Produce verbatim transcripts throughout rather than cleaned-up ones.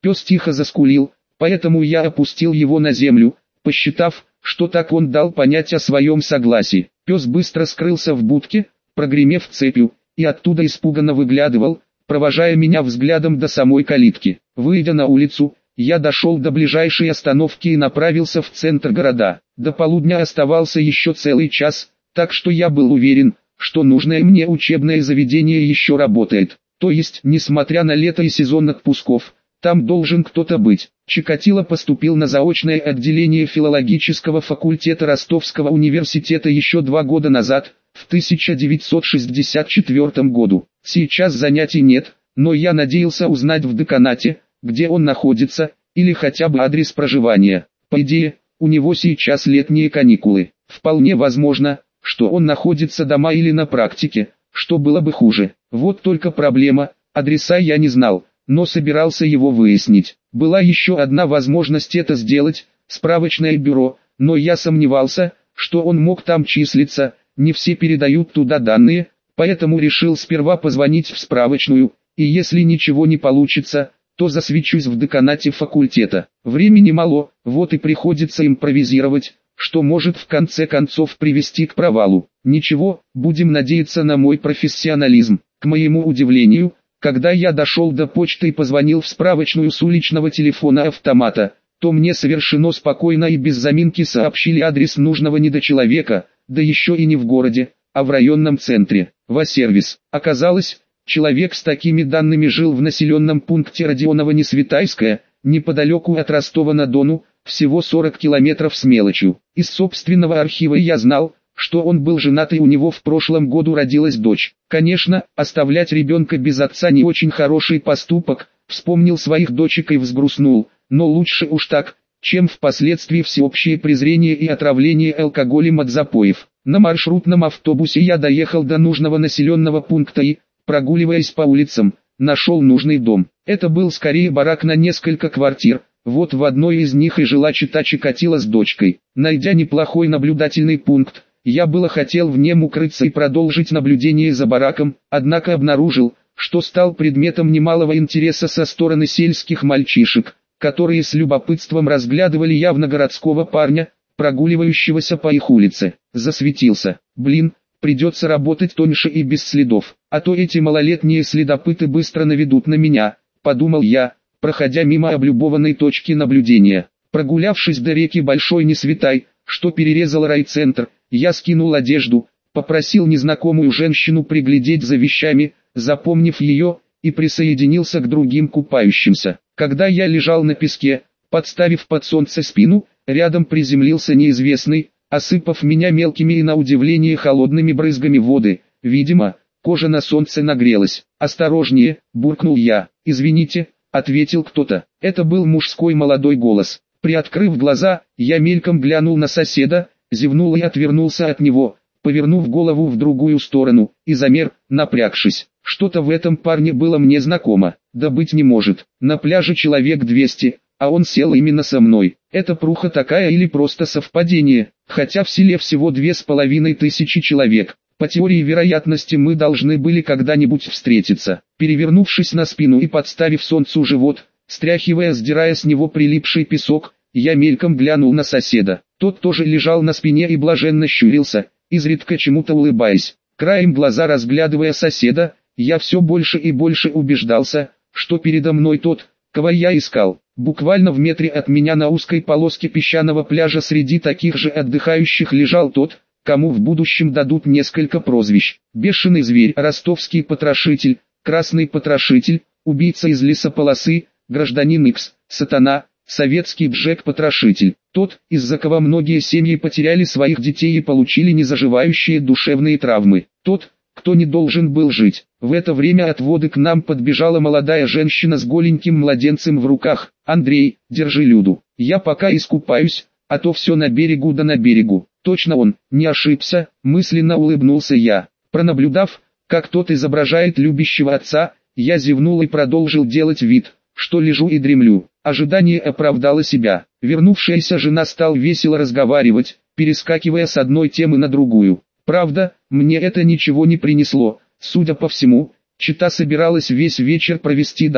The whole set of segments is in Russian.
Пес тихо заскулил, поэтому я опустил его на землю, посчитав, что так он дал понять о своем согласии. Пес быстро скрылся в будке, прогремев цепью, и оттуда испуганно выглядывал, провожая меня взглядом до самой калитки. Выйдя на улицу, я дошел до ближайшей остановки и направился в центр города. До полудня оставался еще целый час, так что я был уверен, что нужное мне учебное заведение еще работает. То есть, несмотря на лето и сезон отпусков, там должен кто-то быть. Чикатило поступил на заочное отделение филологического факультета Ростовского университета еще два года назад, в тысяча девятьсот шестьдесят четвёртом году. Сейчас занятий нет, но я надеялся узнать в деканате, где он находится, или хотя бы адрес проживания. По идее, у него сейчас летние каникулы. Вполне возможно, что он находится дома или на практике, что было бы хуже. Вот только проблема, адреса я не знал, но собирался его выяснить. Была еще одна возможность это сделать, справочное бюро, но я сомневался, что он мог там числиться, не все передают туда данные, поэтому решил сперва позвонить в справочную, и если ничего не получится, то засвечусь в деканате факультета. Времени мало, вот и приходится импровизировать, что может в конце концов привести к провалу. Ничего, будем надеяться на мой профессионализм. К моему удивлению, когда я дошел до почты и позвонил в справочную с уличного телефона автомата, то мне совершенно спокойно и без заминки сообщили адрес нужного недочеловека, да еще и не в городе, а в районном центре. Во-сервис. Оказалось, человек с такими данными жил в населенном пункте Родионово-Несветайское, неподалеку от Ростова-на-Дону, всего сорок километров с мелочью. Из собственного архива я знал, что он был женат и у него в прошлом году родилась дочь. Конечно, оставлять ребенка без отца не очень хороший поступок, вспомнил своих дочек и взгрустнул, но лучше уж так, чем впоследствии всеобщее презрение и отравление алкоголем от запоев. На маршрутном автобусе я доехал до нужного населенного пункта и, прогуливаясь по улицам, нашел нужный дом. Это был скорее барак на несколько квартир, вот в одной из них и жила чета Чикатило с дочкой. Найдя неплохой наблюдательный пункт, я было хотел в нем укрыться и продолжить наблюдение за бараком, однако обнаружил, что стал предметом немалого интереса со стороны сельских мальчишек, которые с любопытством разглядывали явно городского парня, прогуливающегося по их улице. Засветился. Блин, придется работать тоньше и без следов, а то эти малолетние следопыты быстро наведут на меня, подумал я, проходя мимо облюбованной точки наблюдения. Прогулявшись до реки Большой Несветай, что перерезал райцентр, я скинул одежду, попросил незнакомую женщину приглядеть за вещами, запомнив ее, и присоединился к другим купающимся. Когда я лежал на песке, подставив под солнце спину, рядом приземлился неизвестный, осыпав меня мелкими и на удивление холодными брызгами воды. Видимо, кожа на солнце нагрелась. «Осторожнее!» – буркнул я. «Извините», – ответил кто-то. Это был мужской молодой голос. Приоткрыв глаза, я мельком глянул на соседа, зевнул и отвернулся от него, повернув голову в другую сторону, и замер, напрягшись. Что-то в этом парне было мне знакомо. Да быть не может. На пляже человек двести, а он сел именно со мной. Это пруха такая или просто совпадение? Хотя в селе всего две с половиной тысячи человек. По теории вероятности мы должны были когда-нибудь встретиться. Перевернувшись на спину и подставив солнцу живот, стряхивая, сдирая с него прилипший песок, я мельком глянул на соседа. Тот тоже лежал на спине и блаженно щурился, изредка чему-то улыбаясь. Краем глаза разглядывая соседа, я все больше и больше убеждался, что передо мной тот, кого я искал. Буквально в метре от меня на узкой полоске песчаного пляжа среди таких же отдыхающих лежал тот, кому в будущем дадут несколько прозвищ. Бешеный зверь, ростовский потрошитель, красный потрошитель, убийца из лесополосы, гражданин Икс, сатана, советский Джек-потрошитель. Тот, из-за кого многие семьи потеряли своих детей и получили незаживающие душевные травмы. Тот, кто не должен был жить. В это время от воды к нам подбежала молодая женщина с голеньким младенцем в руках. «Андрей, держи Люду. Я пока искупаюсь, а то все на берегу да на берегу». Точно он, не ошибся, мысленно улыбнулся я. Пронаблюдав, как тот изображает любящего отца, я зевнул и продолжил делать вид, что лежу и дремлю. Ожидание оправдало себя. Вернувшаяся жена стала весело разговаривать, перескакивая с одной темы на другую. Правда, мне это ничего не принесло. Судя по всему, чета собиралась весь вечер провести дома,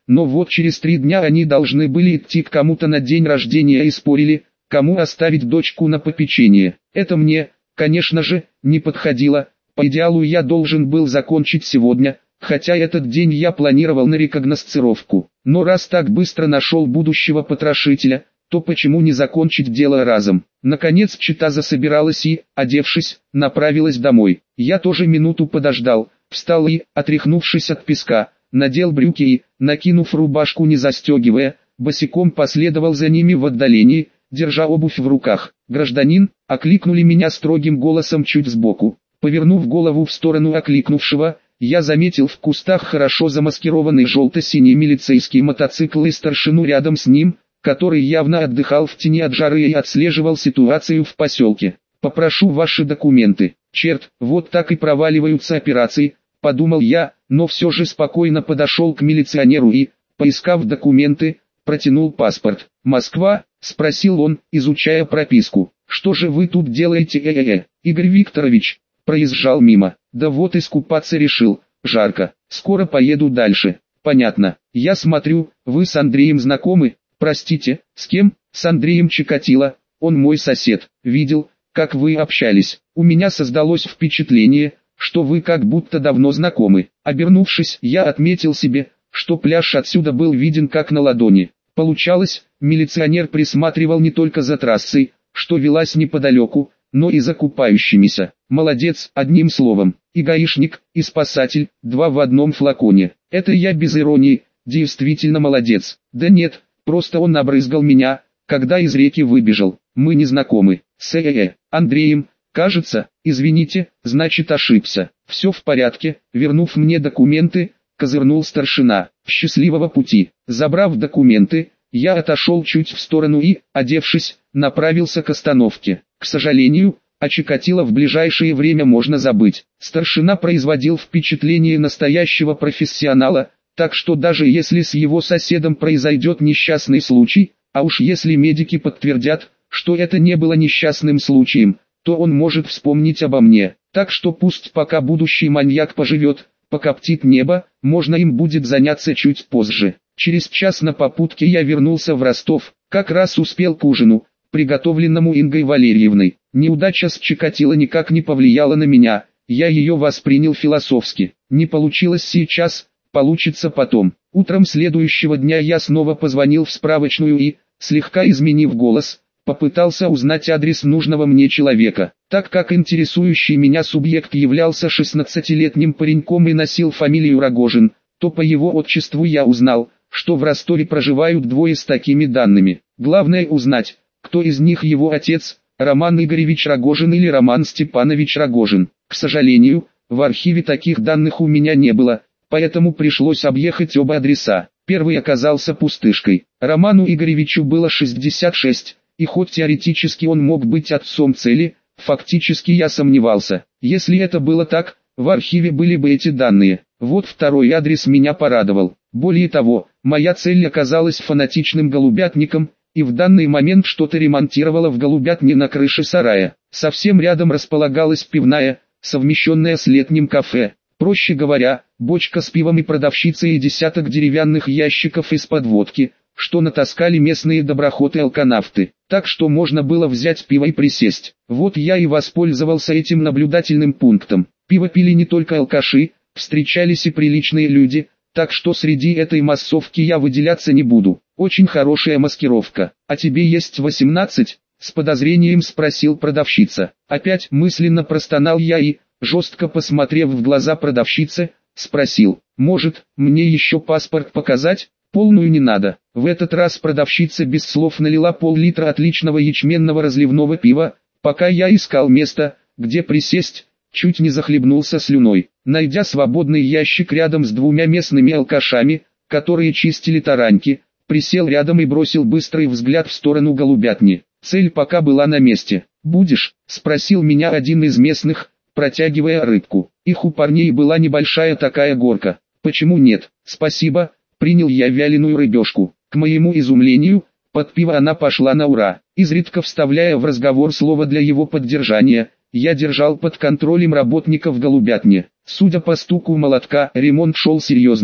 но вот через три дня они должны были идти к кому-то на день рождения и спорили, кому оставить дочку на попечение. Это мне, конечно же, не подходило, по идеалу я должен был закончить сегодня, хотя этот день я планировал на рекогносцировку. Но раз так быстро нашел будущего потрошителя, то почему не закончить дело разом? Наконец чета засобиралась и, одевшись, направилась домой. Я тоже минуту подождал, встал и, отряхнувшись от песка, надел брюки и, накинув рубашку не застегивая, босиком последовал за ними в отдалении, держа обувь в руках. «Гражданин», окликнули меня строгим голосом чуть сбоку. Повернув голову в сторону окликнувшего, я заметил в кустах хорошо замаскированный желто-синий милицейский мотоцикл и старшину рядом с ним, который явно отдыхал в тени от жары и отслеживал ситуацию в поселке. «Попрошу ваши документы». Черт, вот так и проваливаются операции, подумал я, но все же спокойно подошел к милиционеру и, поискав документы, протянул паспорт. «Москва?» – спросил он, изучая прописку. «Что же вы тут делаете, э-э-э?» Игорь Викторович проезжал мимо. «Да вот искупаться решил, жарко, скоро поеду дальше». «Понятно, я смотрю, вы с Андреем знакомы?» «Простите, с кем?» «С Андреем Чикатило, он мой сосед. Видел, как вы общались. У меня создалось впечатление, что вы как будто давно знакомы». Обернувшись, я отметил себе, что пляж отсюда был виден как на ладони. Получалось, милиционер присматривал не только за трассой, что велась неподалеку, но и за купающимися. Молодец, одним словом, и гаишник, и спасатель, два в одном флаконе. Это я без иронии, действительно молодец. Да нет, просто он обрызгал меня, когда из реки выбежал. Мы не знакомы. С э-э, Андреем, кажется, извините, значит ошибся. Все в порядке, вернув мне документы, козырнул старшина. Счастливого пути. Забрав документы, я отошел чуть в сторону и, одевшись, направился к остановке. К сожалению, о Чикатило в ближайшее время можно забыть. Старшина производил впечатление настоящего профессионала, так что даже если с его соседом произойдет несчастный случай, а уж если медики подтвердят, что это не было несчастным случаем, то он может вспомнить обо мне. Так что пусть пока будущий маньяк поживет, покоптит небо, можно им будет заняться чуть позже. Через час на попутке я вернулся в Ростов, как раз успел к ужину, приготовленному Ингой Валерьевной. Неудача с Чикатило никак не повлияла на меня, я ее воспринял философски. Не получилось сейчас, получится потом. Утром следующего дня я снова позвонил в справочную и, слегка изменив голос, попытался узнать адрес нужного мне человека. Так как интересующий меня субъект являлся шестнадцатилетним пареньком и носил фамилию Рогожин, то по его отчеству я узнал, что в Ростове проживают двое с такими данными. Главное узнать, кто из них его отец, Роман Игоревич Рогожин или Роман Степанович Рогожин. К сожалению, в архиве таких данных у меня не было, поэтому пришлось объехать оба адреса. Первый оказался пустышкой. Роману Игоревичу было шестьдесят шесть, и хоть теоретически он мог быть отцом цели, фактически я сомневался. Если это было так, в архиве были бы эти данные. Вот второй адрес меня порадовал. Более того, моя цель оказалась фанатичным голубятником, и в данный момент что-то ремонтировала в голубятне на крыше сарая. Совсем рядом располагалась пивная, совмещенная с летним кафе. Проще говоря, бочка с пивом и продавщица и десяток деревянных ящиков из-под водки, что натаскали местные доброхоты-алканавты. Так что можно было взять пиво и присесть. Вот я и воспользовался этим наблюдательным пунктом. Пиво пили не только алкаши, встречались и приличные люди, так что среди этой массовки я выделяться не буду. Очень хорошая маскировка. «А тебе есть восемнадцать?» — с подозрением спросил продавщица. Опять мысленно простонал я и, жестко посмотрев в глаза продавщице, спросил: «Может, мне еще паспорт показать?» «Полную не надо». В этот раз продавщица без слов налила пол-литра отличного ячменного разливного пива, пока я искал место, где присесть, чуть не захлебнулся слюной. Найдя свободный ящик рядом с двумя местными алкашами, которые чистили тараньки, присел рядом и бросил быстрый взгляд в сторону голубятни. Цель пока была на месте. «Будешь?» — спросил меня один из местных, протягивая рыбку. Их у парней была небольшая такая горка. «Почему нет?» «Спасибо», — принял я вяленую рыбешку. К моему изумлению, под пиво она пошла на ура. Изредка вставляя в разговор слово для его поддержания, я держал под контролем работников голубятни. Судя по стуку молотка, ремонт шел серьезный.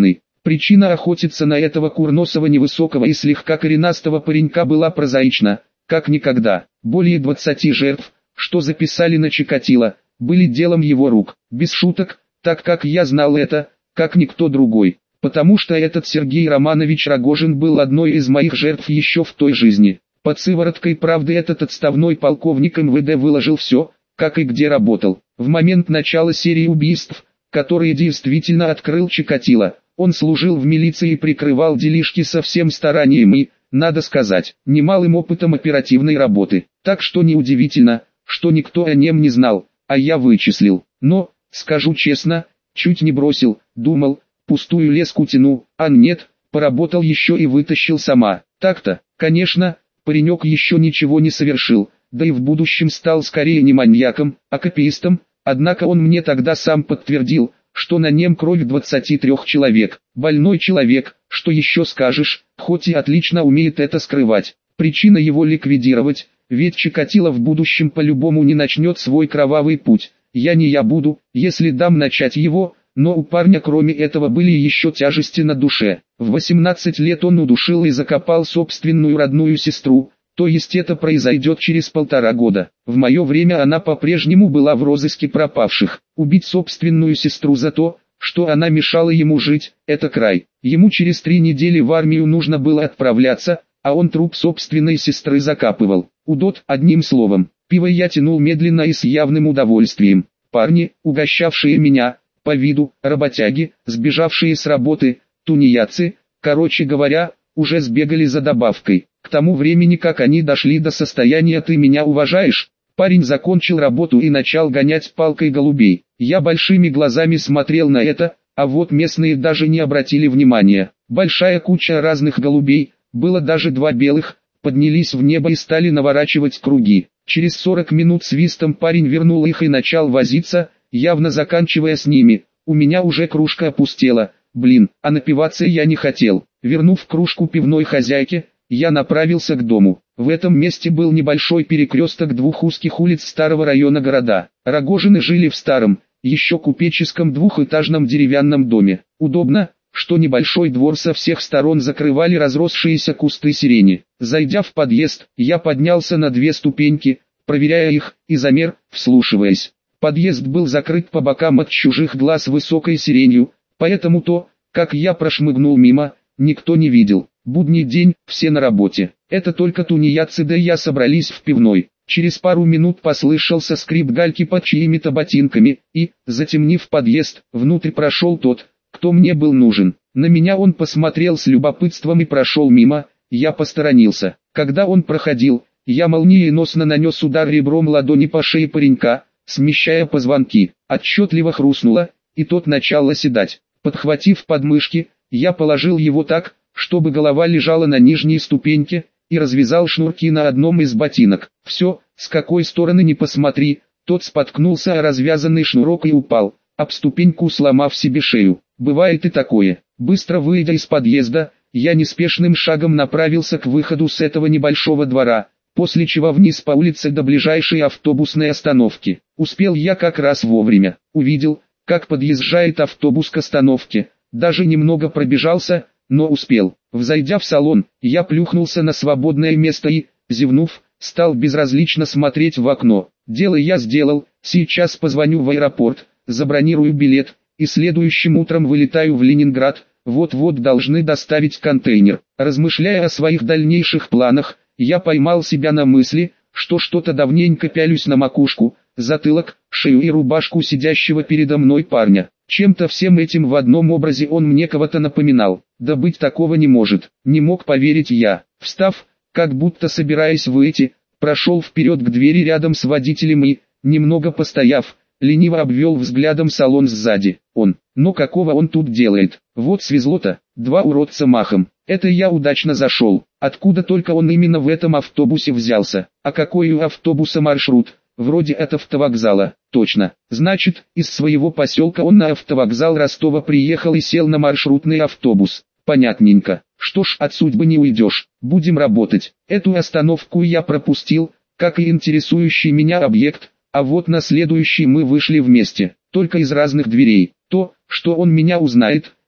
Причина охотиться на этого курносого невысокого и слегка коренастого паренька была прозаична, как никогда. Более двадцати жертв, что записали на Чикатило, были делом его рук. Без шуток, так как я знал это, как никто другой. Потому что этот Сергей Романович Рогожин был одной из моих жертв еще в той жизни. Под сывороткой правды этот отставной полковник эм вэ дэ выложил все, как и где работал. В момент начала серии убийств, которые действительно открыл Чикатило, он служил в милиции и прикрывал делишки со всем старанием и, надо сказать, немалым опытом оперативной работы. Так что неудивительно, что никто о нем не знал, а я вычислил. Но, скажу честно, чуть не бросил, думал, пустую леску тяну, а нет, поработал еще и вытащил сама. Так-то, конечно, паренек еще ничего не совершил, да и в будущем стал скорее не маньяком, а копиистом, однако он мне тогда сам подтвердил, что на нем кровь двадцати трёх человек. Больной человек, что еще скажешь, хоть и отлично умеет это скрывать. Причина его ликвидировать, ведь Чикатило в будущем по-любому не начнет свой кровавый путь. Я не я буду, если дам начать его, но у парня кроме этого были еще тяжести на душе. В восемнадцать лет он удушил и закопал собственную родную сестру, то есть это произойдет через полтора года. В мое время она по-прежнему была в розыске пропавших. Убить собственную сестру за то, что она мешала ему жить, это край. Ему через три недели в армию нужно было отправляться, а он труп собственной сестры закапывал. Удот, одним словом. Пиво я тянул медленно и с явным удовольствием. Парни, угощавшие меня, по виду, работяги, сбежавшие с работы, тунеядцы, короче говоря, уже сбегали за добавкой. К тому времени, как они дошли до состояния «ты меня уважаешь», парень закончил работу и начал гонять палкой голубей. Я большими глазами смотрел на это, а вот местные даже не обратили внимания. Большая куча разных голубей, было даже два белых, поднялись в небо и стали наворачивать круги. Через сорок минут свистом парень вернул их и начал возиться, явно заканчивая с ними. У меня уже кружка опустела, блин, а напиваться я не хотел. Вернув кружку пивной хозяйке, я направился к дому. В этом месте был небольшой перекресток двух узких улиц старого района города. Рогожины жили в старом, еще купеческом двухэтажном деревянном доме. Удобно, что небольшой двор со всех сторон закрывали разросшиеся кусты сирени. Зайдя в подъезд, я поднялся на две ступеньки, проверяя их, и замер, вслушиваясь. Подъезд был закрыт по бокам от чужих глаз высокой сиренью, поэтому то, как я прошмыгнул мимо, никто не видел. Будний день, все на работе. Это только тунеядцы да я собрались в пивной. Через пару минут послышался скрип гальки под чьими-то ботинками, и, затемнив подъезд, внутрь прошел тот, кто мне был нужен. На меня он посмотрел с любопытством и прошел мимо, я посторонился. Когда он проходил, я молниеносно нанес удар ребром ладони по шее паренька, смещая позвонки. Отчетливо хрустнуло, и тот начал оседать. Подхватив подмышки, я положил его так, чтобы голова лежала на нижней ступеньке, и развязал шнурки на одном из ботинок. Все, с какой стороны ни посмотри, тот споткнулся о развязанный шнурок и упал, об ступеньку сломав себе шею. Бывает и такое. Быстро выйдя из подъезда, я неспешным шагом направился к выходу с этого небольшого двора, после чего вниз по улице до ближайшей автобусной остановки. Успел я как раз вовремя. Увидел, как подъезжает автобус к остановке, даже немного пробежался, но успел. Взойдя в салон, я плюхнулся на свободное место и, зевнув, стал безразлично смотреть в окно. Дело я сделал, сейчас позвоню в аэропорт, забронирую билет, и следующим утром вылетаю в Ленинград, вот-вот должны доставить контейнер. Размышляя о своих дальнейших планах, я поймал себя на мысли, что что-то давненько пялюсь на макушку, затылок, шею и рубашку сидящего передо мной парня. Чем-то всем этим в одном образе он мне кого-то напоминал. Да быть такого не может, не мог поверить я. Встав, как будто собираясь выйти, прошел вперед к двери рядом с водителем и, немного постояв, лениво обвел взглядом салон сзади. Он, но какого он тут делает? Вот свезло-то, два уродца махом. Это я удачно зашел. Откуда только он именно в этом автобусе взялся? А какой у автобуса маршрут? Вроде от автовокзала. Точно. Значит, из своего поселка он на автовокзал Ростова приехал и сел на маршрутный автобус. Понятненько. Что ж, от судьбы не уйдешь. Будем работать. Эту остановку я пропустил, как и интересующий меня объект, а вот на следующий мы вышли вместе, только из разных дверей. То, что он меня узнает,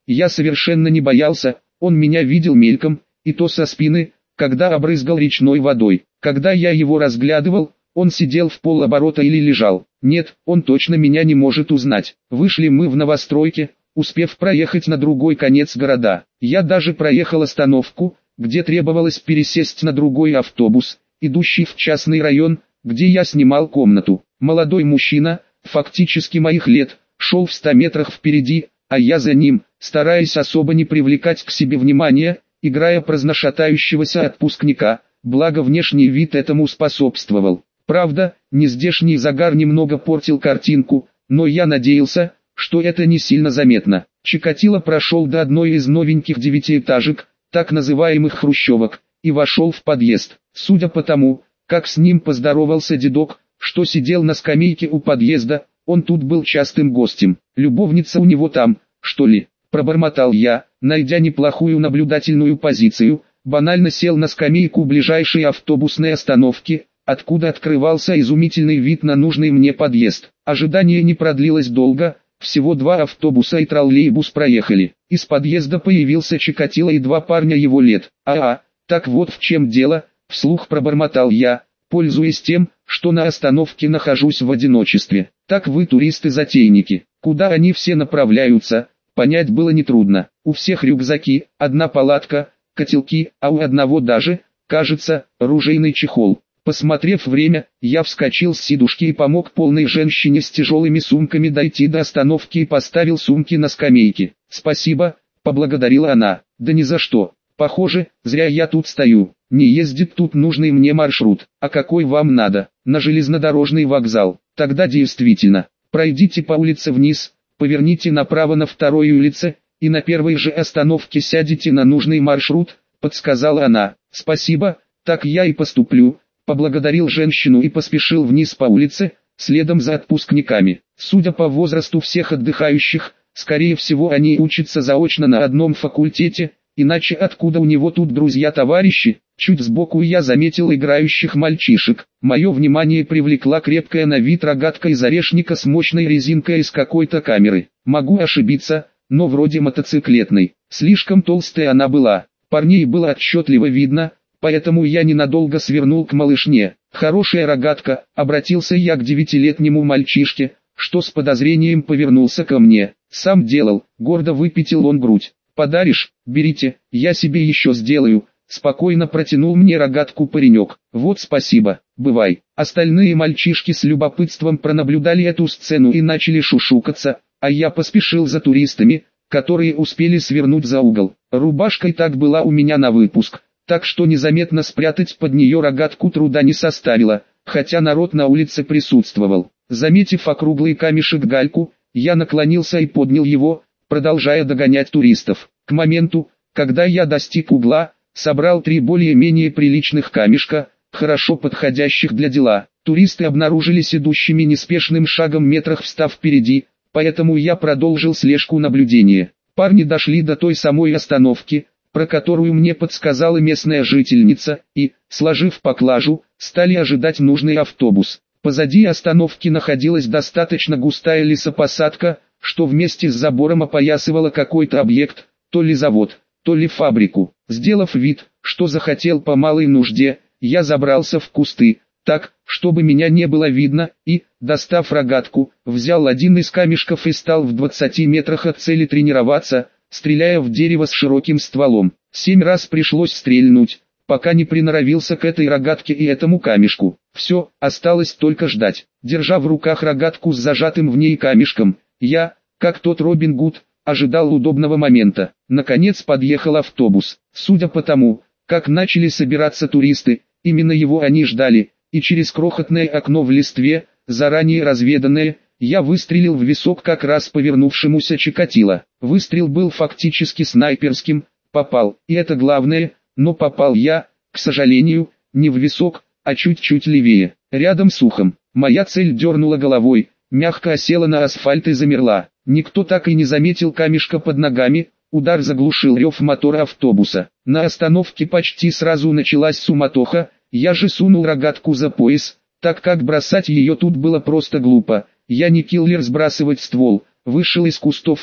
Я совершенно не боялся, он меня видел мельком, и то со спины, когда обрызгал речной водой. Когда я его разглядывал, он сидел в полоборота или лежал. Нет, он точно меня не может узнать. Вышли мы в новостройке, успев проехать на другой конец города. Я даже проехал остановку, где требовалось пересесть на другой автобус, идущий в частный район, где я снимал комнату. Молодой мужчина, фактически моих лет, шел в ста метрах впереди, а я за ним, стараясь особо не привлекать к себе внимания, играя праздношатающегося отпускника, благо внешний вид этому способствовал. Правда, нездешний загар немного портил картинку, но я надеялся, что это не сильно заметно. Чикатило прошел до одной из новеньких девятиэтажек, так называемых хрущевок, и вошел в подъезд. Судя по тому, как с ним поздоровался дедок, что сидел на скамейке у подъезда, он тут был частым гостем. Любовница у него там, что ли? Пробормотал я, найдя неплохую наблюдательную позицию, банально сел на скамейку ближайшей автобусной остановки, откуда открывался изумительный вид на нужный мне подъезд. Ожидание не продлилось долго, всего два автобуса и троллейбус проехали. Из подъезда появился Чикатило и два парня его лет. «А-а, так вот в чем дело», — вслух пробормотал я, пользуясь тем, что на остановке нахожусь в одиночестве. «Так вы туристы-затейники. Куда они все направляются?» Понять было нетрудно. У всех рюкзаки, одна палатка, котелки, а у одного даже, кажется, ружейный чехол. Посмотрев время, я вскочил с сидушки и помог полной женщине с тяжелыми сумками дойти до остановки и поставил сумки на скамейке. «Спасибо», — поблагодарила она. «Да ни за что. Похоже, зря я тут стою. Не ездит тут нужный мне маршрут. А какой вам надо? На железнодорожный вокзал. Тогда действительно. Пройдите по улице вниз, поверните направо на второй улице, и на первой же остановке сядете на нужный маршрут», — подсказала она. «Спасибо, так я и поступлю», — поблагодарил женщину и поспешил вниз по улице, следом за отпускниками. Судя по возрасту всех отдыхающих, скорее всего они учатся заочно на одном факультете, иначе откуда у него тут друзья-товарищи? Чуть сбоку я заметил играющих мальчишек. Мое внимание привлекла крепкая на вид рогатка из орешника с мощной резинкой из какой-то камеры. Могу ошибиться, но вроде мотоциклетной. Слишком толстая она была. Парней было отчетливо видно, поэтому я ненадолго свернул к малышне. «Хорошая рогатка», — обратился я к девятилетнему мальчишке, что с подозрением повернулся ко мне. «Сам делал», — гордо выпятил он грудь. «Подаришь? Берите, я себе еще сделаю», — спокойно протянул мне рогатку паренек. «Вот спасибо, бывай». Остальные мальчишки с любопытством пронаблюдали эту сцену и начали шушукаться, а я поспешил за туристами, которые успели свернуть за угол. Рубашка и так была у меня на выпуск, так что незаметно спрятать под нее рогатку труда не составило, хотя народ на улице присутствовал. Заметив округлый камешек гальку, я наклонился и поднял его, продолжая догонять туристов. К моменту, когда я достиг угла, собрал три более-менее приличных камешка, хорошо подходящих для дела. Туристы обнаружились идущими неспешным шагом метрах встав впереди, поэтому я продолжил слежку наблюдения. Парни дошли до той самой остановки, про которую мне подсказала местная жительница, и, сложив поклажу, стали ожидать нужный автобус. Позади остановки находилась достаточно густая лесопосадка, что вместе с забором опоясывала какой-то объект, то ли завод, то ли фабрику. Сделав вид, что захотел по малой нужде, я забрался в кусты, так, чтобы меня не было видно, и, достав рогатку, взял один из камешков и стал в двадцати метрах от цели тренироваться, стреляя в дерево с широким стволом. Семь раз пришлось стрельнуть, пока не приноровился к этой рогатке и этому камешку. Все, осталось только ждать. Держа в руках рогатку с зажатым в ней камешком, я, как тот Робин Гуд, ожидал удобного момента. Наконец подъехал автобус. Судя по тому, как начали собираться туристы, именно его они ждали, и через крохотное окно в листве, заранее разведанное, я выстрелил в висок как раз повернувшемуся Чикатило. Выстрел был фактически снайперским, попал, и это главное, но попал я, к сожалению, не в висок, а чуть-чуть левее, рядом с ухом. Моя цель дернула головой, мягко осела на асфальт и замерла. Никто так и не заметил камешка под ногами, удар заглушил рев мотора автобуса. На остановке почти сразу началась суматоха, я же сунул рогатку за пояс, так как бросать ее тут было просто глупо. Я не киллер сбрасывать ствол, вышел из кустов и,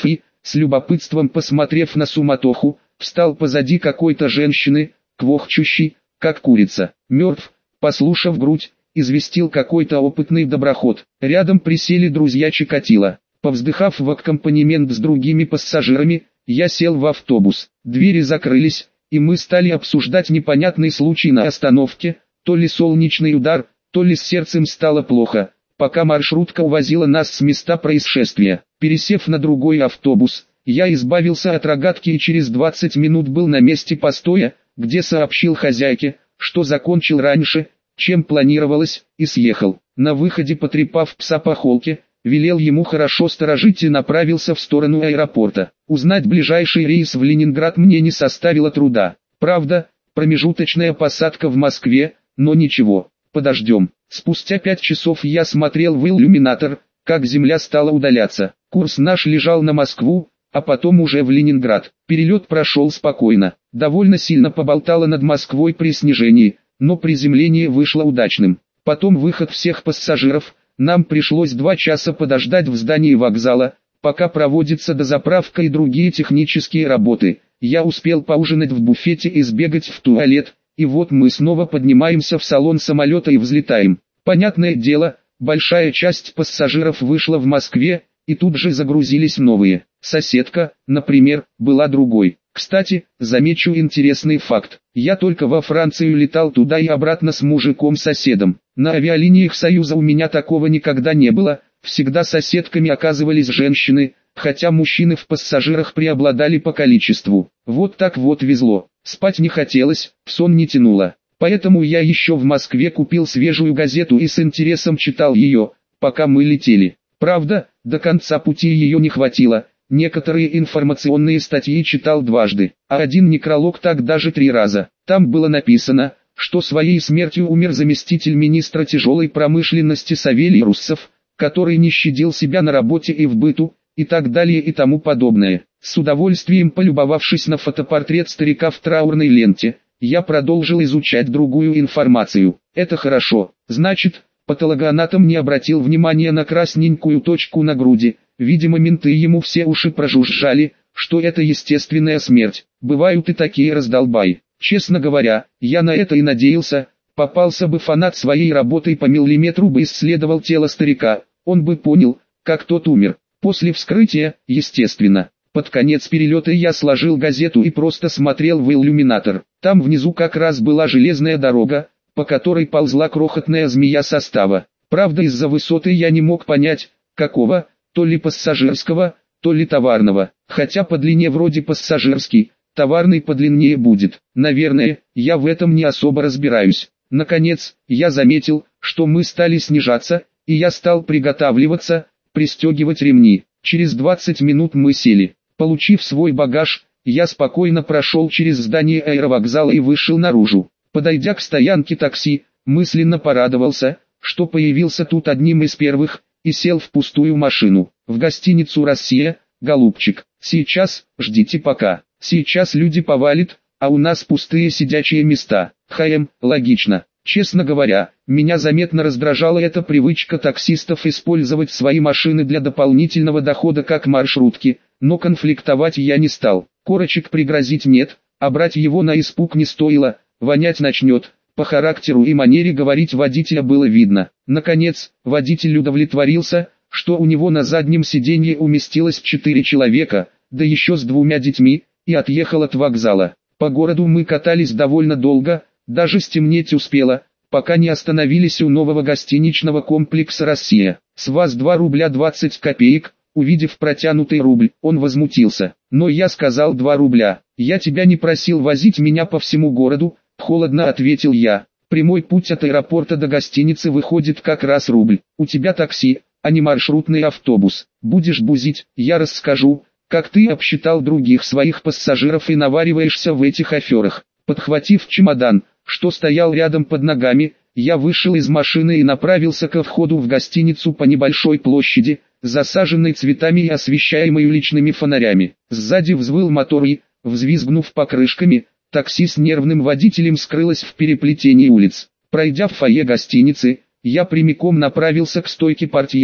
С любопытством посмотрев на суматоху, встал позади какой-то женщины, квохчущей, как курица. Мертв, послушав грудь, известил какой-то опытный доброход. Рядом присели друзья Чикатило. Повздыхав в аккомпанемент с другими пассажирами, я сел в автобус. Двери закрылись, и мы стали обсуждать непонятный случай на остановке, то ли солнечный удар, то ли с сердцем стало плохо, пока маршрутка увозила нас с места происшествия. Пересев на другой автобус, я избавился от рогатки и через двадцать минут был на месте постоя, где сообщил хозяйке, что закончил раньше, чем планировалось, и съехал. На выходе, потрепав пса по холке, велел ему хорошо сторожить и направился в сторону аэропорта. Узнать ближайший рейс в Ленинград мне не составило труда. Правда, промежуточная посадка в Москве, но ничего, подождем. Спустя пять часов я смотрел в иллюминатор, как Земля стала удаляться. Курс наш лежал на Москву, а потом уже в Ленинград. Перелет прошел спокойно. Довольно сильно поболтало над Москвой при снижении, но приземление вышло удачным. Потом выход всех пассажиров. Нам пришлось два часа подождать в здании вокзала, пока проводится дозаправка и другие технические работы. Я успел поужинать в буфете и сбегать в туалет, и вот мы снова поднимаемся в салон самолета и взлетаем. Понятное дело, большая часть пассажиров вышла в Москве, и тут же загрузились новые. Соседка, например, была другой. Кстати, замечу интересный факт. Я только во Францию летал туда и обратно с мужиком-соседом. На авиалиниях Союза у меня такого никогда не было, всегда соседками оказывались женщины, хотя мужчины в пассажирах преобладали по количеству. Вот так вот везло. Спать не хотелось, в сон не тянуло. Поэтому я еще в Москве купил свежую газету и с интересом читал ее, пока мы летели. Правда, до конца пути ее не хватило. Некоторые информационные статьи читал дважды, а один некролог так даже три раза. Там было написано, что своей смертью умер заместитель министра тяжелой промышленности Савелий Руссов, который не щадил себя на работе и в быту, и так далее и тому подобное. С удовольствием полюбовавшись на фотопортрет старика в траурной ленте, я продолжил изучать другую информацию. Это хорошо, значит, патологоанатом не обратил внимания на красненькую точку на груди. Видимо, менты ему все уши прожужжали, что это естественная смерть. Бывают и такие раздолбай. Честно говоря, я на это и надеялся. Попался бы фанат своей работы и по миллиметру бы исследовал тело старика, он бы понял, как тот умер. После вскрытия, естественно. Под конец перелета я сложил газету и просто смотрел в иллюминатор. Там внизу как раз была железная дорога, по которой ползла крохотная змея состава. Правда, из-за высоты я не мог понять, какого, то ли пассажирского, то ли товарного, хотя по длине вроде пассажирский, товарный подлиннее будет. Наверное, я в этом не особо разбираюсь. Наконец, я заметил, что мы стали снижаться, и я стал приготавливаться, пристегивать ремни. Через двадцать минут мы сели. Получив свой багаж, я спокойно прошел через здание аэровокзала и вышел наружу. Подойдя к стоянке такси, мысленно порадовался, что появился тут одним из первых, и сел в пустую машину. В гостиницу «Россия», голубчик. Сейчас, ждите пока. Сейчас люди повалят, а у нас пустые сидячие места. Хм, логично. Честно говоря, меня заметно раздражала эта привычка таксистов использовать свои машины для дополнительного дохода как маршрутки, но конфликтовать я не стал. Корочек пригрозить нет, а брать его на испуг не стоило, вонять начнет. По характеру и манере говорить водителя было видно. Наконец, водитель удовлетворился, что у него на заднем сиденье уместилось четыре человека, да еще с двумя детьми, и отъехал от вокзала. По городу мы катались довольно долго, даже стемнеть успело, пока не остановились у нового гостиничного комплекса «Россия». «С вас два рубля двадцать копеек», увидев протянутый рубль, он возмутился. Но я сказал два рубля. «Я тебя не просил возить меня по всему городу», холодно ответил я. «Прямой путь от аэропорта до гостиницы выходит как раз рубль. У тебя такси, а не маршрутный автобус. Будешь бузить, я расскажу, как ты обсчитал других своих пассажиров и навариваешься в этих аферах». Подхватив чемодан, что стоял рядом под ногами, я вышел из машины и направился ко входу в гостиницу по небольшой площади, засаженной цветами и освещаемой уличными фонарями. Сзади взвыл мотор и, взвизгнув покрышками, такси с нервным водителем скрылось в переплетении улиц. Пройдя в фойе гостиницы, я прямиком направился к стойке портье,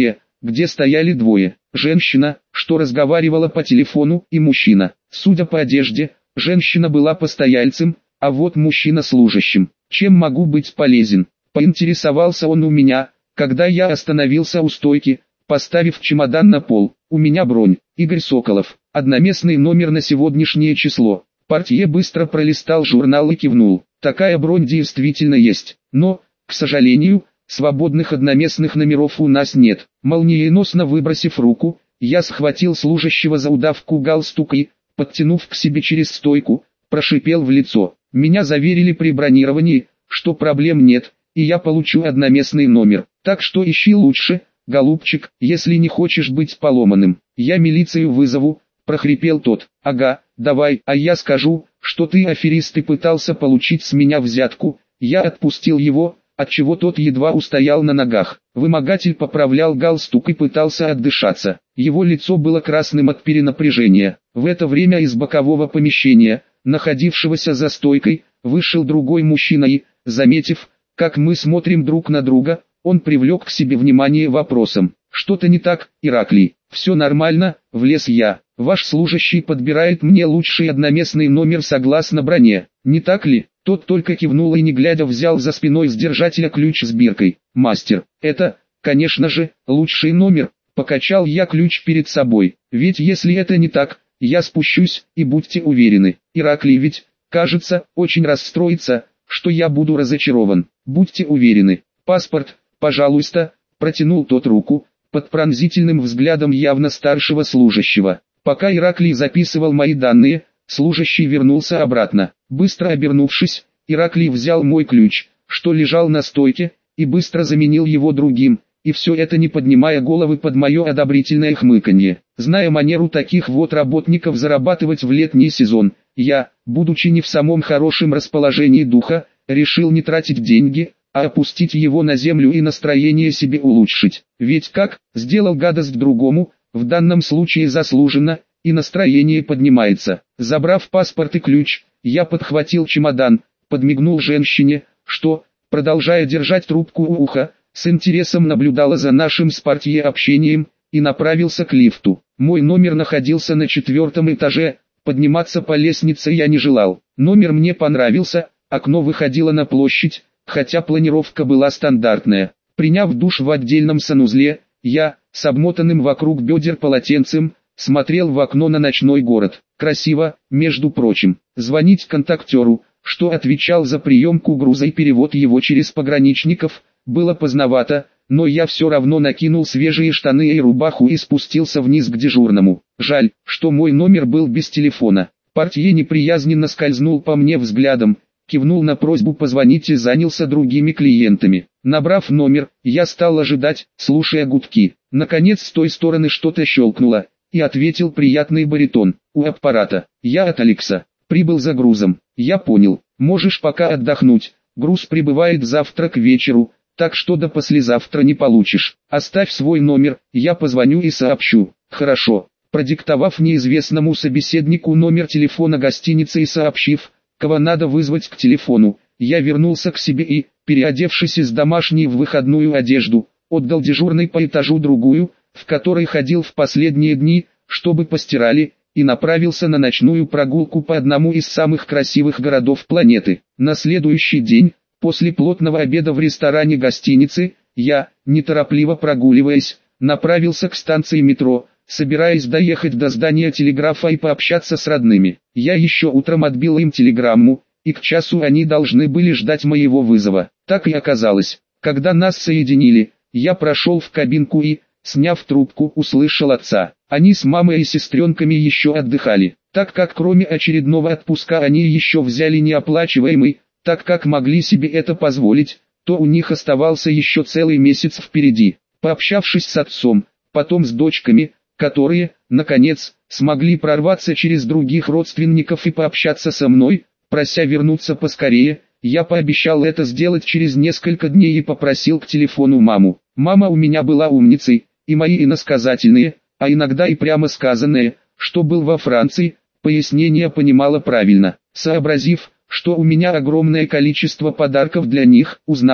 где стояли двое, женщина, что разговаривала по телефону, и мужчина. Судя по одежде, женщина была постояльцем, а вот мужчина служащим. Чем могу быть полезен? Поинтересовался он у меня, когда я остановился у стойки, поставив чемодан на пол. У меня бронь, Игорь Соколов, одноместный номер на сегодняшнее число. Портье быстро пролистал журнал и кивнул. Такая бронь действительно есть, но, к сожалению, свободных одноместных номеров у нас нет. Молниеносно выбросив руку, я схватил служащего за удавку галстука и, подтянув к себе через стойку, прошипел в лицо. Меня заверили при бронировании, что проблем нет, и я получу одноместный номер. Так что ищи лучше, голубчик, если не хочешь быть поломанным. Я милицию вызову, прохрипел тот. Ага, давай, а я скажу, что ты аферист и пытался получить с меня взятку. Я отпустил его, отчего тот едва устоял на ногах. Вымогатель поправлял галстук и пытался отдышаться. Его лицо было красным от перенапряжения. В это время из бокового помещения, находившегося за стойкой, вышел другой мужчина и, заметив, как мы смотрим друг на друга, он привлек к себе внимание вопросом. «Что-то не так, Ираклий?» «Все нормально», — влез я. «Ваш служащий подбирает мне лучший одноместный номер согласно броне, не так ли?» Тот только кивнул и не глядя взял за спиной с держателя ключ с биркой. «Мастер, это, конечно же, лучший номер», — покачал я ключ перед собой. «Ведь если это не так, я спущусь, и будьте уверены, Ираклий ведь, кажется, очень расстроится, что я буду разочарован. Будьте уверены. Паспорт, пожалуйста», — протянул тот руку, под пронзительным взглядом явно старшего служащего. Пока Ираклий записывал мои данные, служащий вернулся обратно. Быстро обернувшись, Ираклий взял мой ключ, что лежал на стойке, и быстро заменил его другим, и все это не поднимая головы под мое одобрительное хмыканье. Зная манеру таких вот работников зарабатывать в летний сезон, я, будучи не в самом хорошем расположении духа, решил не тратить деньги, а опустить его на землю и настроение себе улучшить. Ведь как, сделал гадость другому, в данном случае заслуженно, и настроение поднимается. Забрав паспорт и ключ, я подхватил чемодан, подмигнул женщине, что, продолжая держать трубку у уха, с интересом наблюдала за нашим с портье общением, и направился к лифту. Мой номер находился на четвертом этаже, подниматься по лестнице я не желал. Номер мне понравился, окно выходило на площадь, хотя планировка была стандартная. Приняв душ в отдельном санузле, я, с обмотанным вокруг бедер полотенцем, смотрел в окно на ночной город. Красиво, между прочим. Звонить контактеру, что отвечал за приемку груза и перевод его через пограничников, было поздновато, но я все равно накинул свежие штаны и рубаху и спустился вниз к дежурному. Жаль, что мой номер был без телефона. Портье неприязненно скользнул по мне взглядом, кивнул на просьбу позвонить и занялся другими клиентами. Набрав номер, я стал ожидать, слушая гудки. Наконец с той стороны что-то щелкнуло, и ответил приятный баритон. У аппарата. Я от Алекса. Прибыл за грузом. Я понял. Можешь пока отдохнуть. Груз прибывает завтра к вечеру, так что до послезавтра не получишь. Оставь свой номер, я позвоню и сообщу. Хорошо. Продиктовав неизвестному собеседнику номер телефона гостиницы и сообщив, кого надо вызвать к телефону, я вернулся к себе и, переодевшись из домашней в выходную одежду, отдал дежурной по этажу другую, в которой ходил в последние дни, чтобы постирали, и направился на ночную прогулку по одному из самых красивых городов планеты. На следующий день, после плотного обеда в ресторане гостиницы, я, неторопливо прогуливаясь, направился к станции метро, собираясь доехать до здания телеграфа и пообщаться с родными. Я еще утром отбил им телеграмму, и к часу они должны были ждать моего вызова. Так и оказалось. Когда нас соединили, я прошел в кабинку и, сняв трубку, услышал отца. Они с мамой и сестренками еще отдыхали, так как кроме очередного отпуска они еще взяли неоплачиваемый, так как могли себе это позволить, то у них оставался еще целый месяц впереди. Пообщавшись с отцом, потом с дочками, которые, наконец, смогли прорваться через других родственников и пообщаться со мной, прося вернуться поскорее, я пообещал это сделать через несколько дней и попросил к телефону маму. Мама у меня была умницей, и мои иносказательные, а иногда и прямо сказанные, что был во Франции, пояснения понимала правильно. Сообразив, что у меня огромное количество подарков для них, узнала,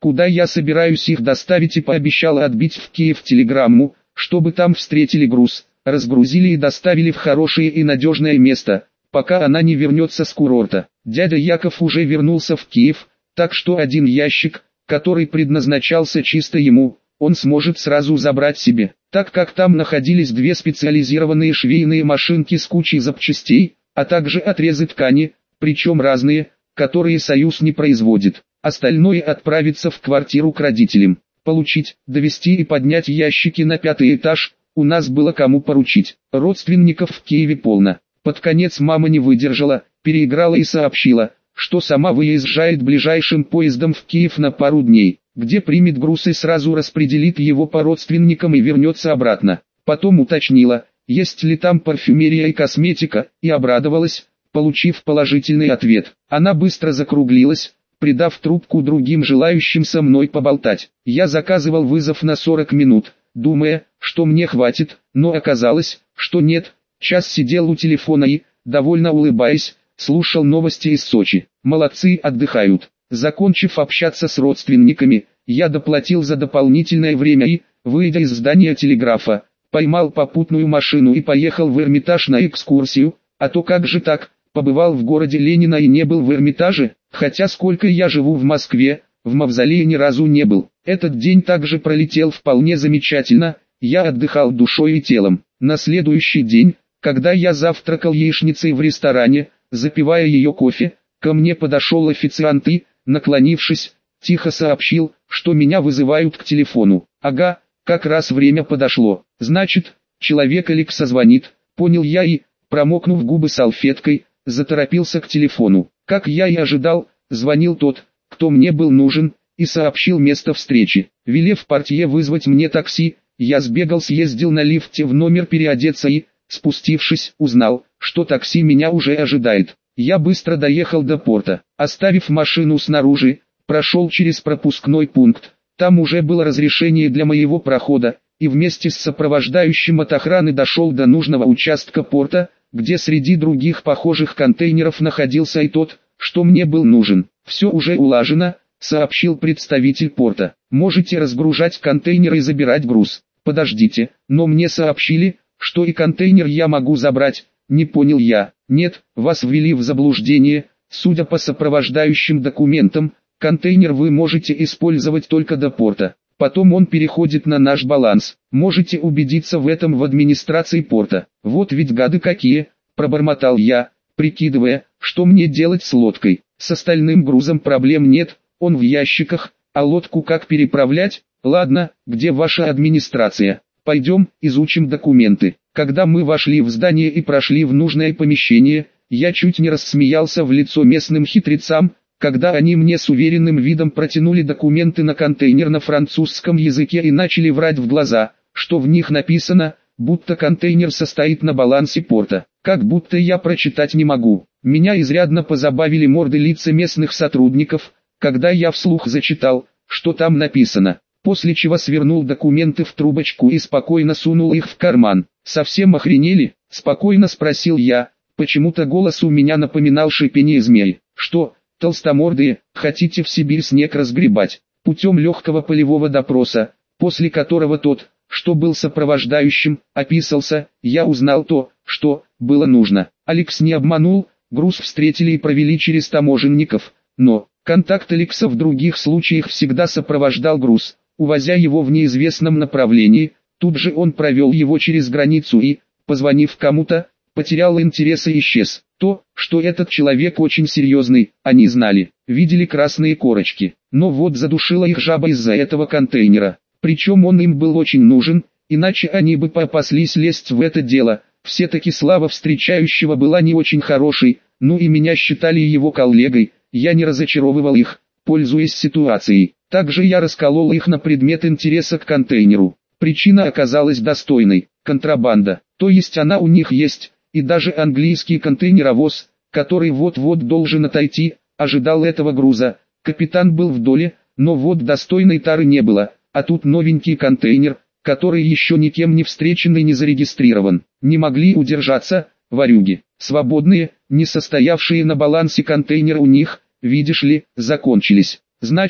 куда я собираюсь их доставить, и пообещала отбить в Киев телеграмму, чтобы там встретили груз, разгрузили и доставили в хорошее и надежное место, пока она не вернется с курорта. Дядя Яков уже вернулся в Киев, так что один ящик, который предназначался чисто ему, он сможет сразу забрать себе, так как там находились две специализированные швейные машинки с кучей запчастей, а также отрезы ткани, причем разные, которые Союз не производит. Остальное отправится в квартиру к родителям. Получить, довести и поднять ящики на пятый этаж, у нас было кому поручить. Родственников в Киеве полно. Под конец мама не выдержала, переиграла и сообщила, что сама выезжает ближайшим поездом в Киев на пару дней, где примет груз и сразу распределит его по родственникам и вернется обратно. Потом уточнила, есть ли там парфюмерия и косметика, и обрадовалась, получив положительный ответ. Она быстро закруглилась, придав трубку другим желающим со мной поболтать. Я заказывал вызов на сорок минут, думая, что мне хватит, но оказалось, что нет. Час сидел у телефона и, довольно улыбаясь, слушал новости из Сочи. Молодцы, отдыхают. Закончив общаться с родственниками, я доплатил за дополнительное время и, выйдя из здания телеграфа, поймал попутную машину и поехал в Эрмитаж на экскурсию. А то как же так, побывал в городе Ленина и не был в Эрмитаже, хотя сколько я живу в Москве, в мавзолее ни разу не был. Этот день также пролетел вполне замечательно, я отдыхал душой и телом. На следующий день, когда я завтракал яичницей в ресторане, запивая ее кофе, ко мне подошел официант и, наклонившись, тихо сообщил, что меня вызывают к телефону. Ага, как раз время подошло. Значит, человек Алекса звонит, понял я и, промокнув губы салфеткой, заторопился к телефону. Как я и ожидал, звонил тот, кто мне был нужен, и сообщил место встречи. Велев портье вызвать мне такси, я сбегал, съездил на лифте в номер переодеться и, спустившись, узнал, что такси меня уже ожидает. Я быстро доехал до порта, оставив машину снаружи, прошел через пропускной пункт. Там уже было разрешение для моего прохода, и вместе с сопровождающим от охраны дошел до нужного участка порта, где среди других похожих контейнеров находился и тот, что мне был нужен. «Все уже улажено», — сообщил представитель порта. «Можете разгружать контейнер и забирать груз». «Подождите, но мне сообщили, что и контейнер я могу забрать», — не понял я. «Нет, вас ввели в заблуждение, судя по сопровождающим документам, контейнер вы можете использовать только до порта. Потом он переходит на наш баланс. Можете убедиться в этом в администрации порта». «Вот ведь гады какие», — пробормотал я, прикидывая, что мне делать с лодкой. «С остальным грузом проблем нет, он в ящиках, а лодку как переправлять? Ладно, где ваша администрация? Пойдем, изучим документы». Когда мы вошли в здание и прошли в нужное помещение, я чуть не рассмеялся в лицо местным хитрецам, когда они мне с уверенным видом протянули документы на контейнер на французском языке и начали врать в глаза, что в них написано, будто контейнер состоит на балансе порта. Как будто я прочитать не могу. Меня изрядно позабавили морды лица местных сотрудников, когда я вслух зачитал, что там написано, после чего свернул документы в трубочку и спокойно сунул их в карман. «Совсем охренели?» – спокойно спросил я, почему-то голос у меня напоминал шипение змей. «Что, толстомордые, хотите в Сибирь снег разгребать?» Путем легкого полевого допроса, после которого тот, что был сопровождающим, описался, я узнал то, что было нужно. Алекс не обманул, груз встретили и провели через таможенников, но контакт Алекса в других случаях всегда сопровождал груз, увозя его в неизвестном направлении. Тут же он провел его через границу и, позвонив кому-то, потерял интерес и исчез. То, что этот человек очень серьезный, они знали, видели красные корочки, но вот задушила их жаба из-за этого контейнера. Причем он им был очень нужен, иначе они бы попаслись лезть в это дело. Все-таки слава встречающего была не очень хорошей, ну и меня считали его коллегой, я не разочаровывал их, пользуясь ситуацией. Также я расколол их на предмет интереса к контейнеру. Причина оказалась достойной – контрабанда, то есть она у них есть, и даже английский контейнеровоз, который вот-вот должен отойти, ожидал этого груза. Капитан был в доле, но вот достойной тары не было, а тут новенький контейнер, который еще никем не встречен и не зарегистрирован. Не могли удержаться, ворюги, свободные, не состоявшие на балансе контейнера у них, видишь ли, закончились. Значит,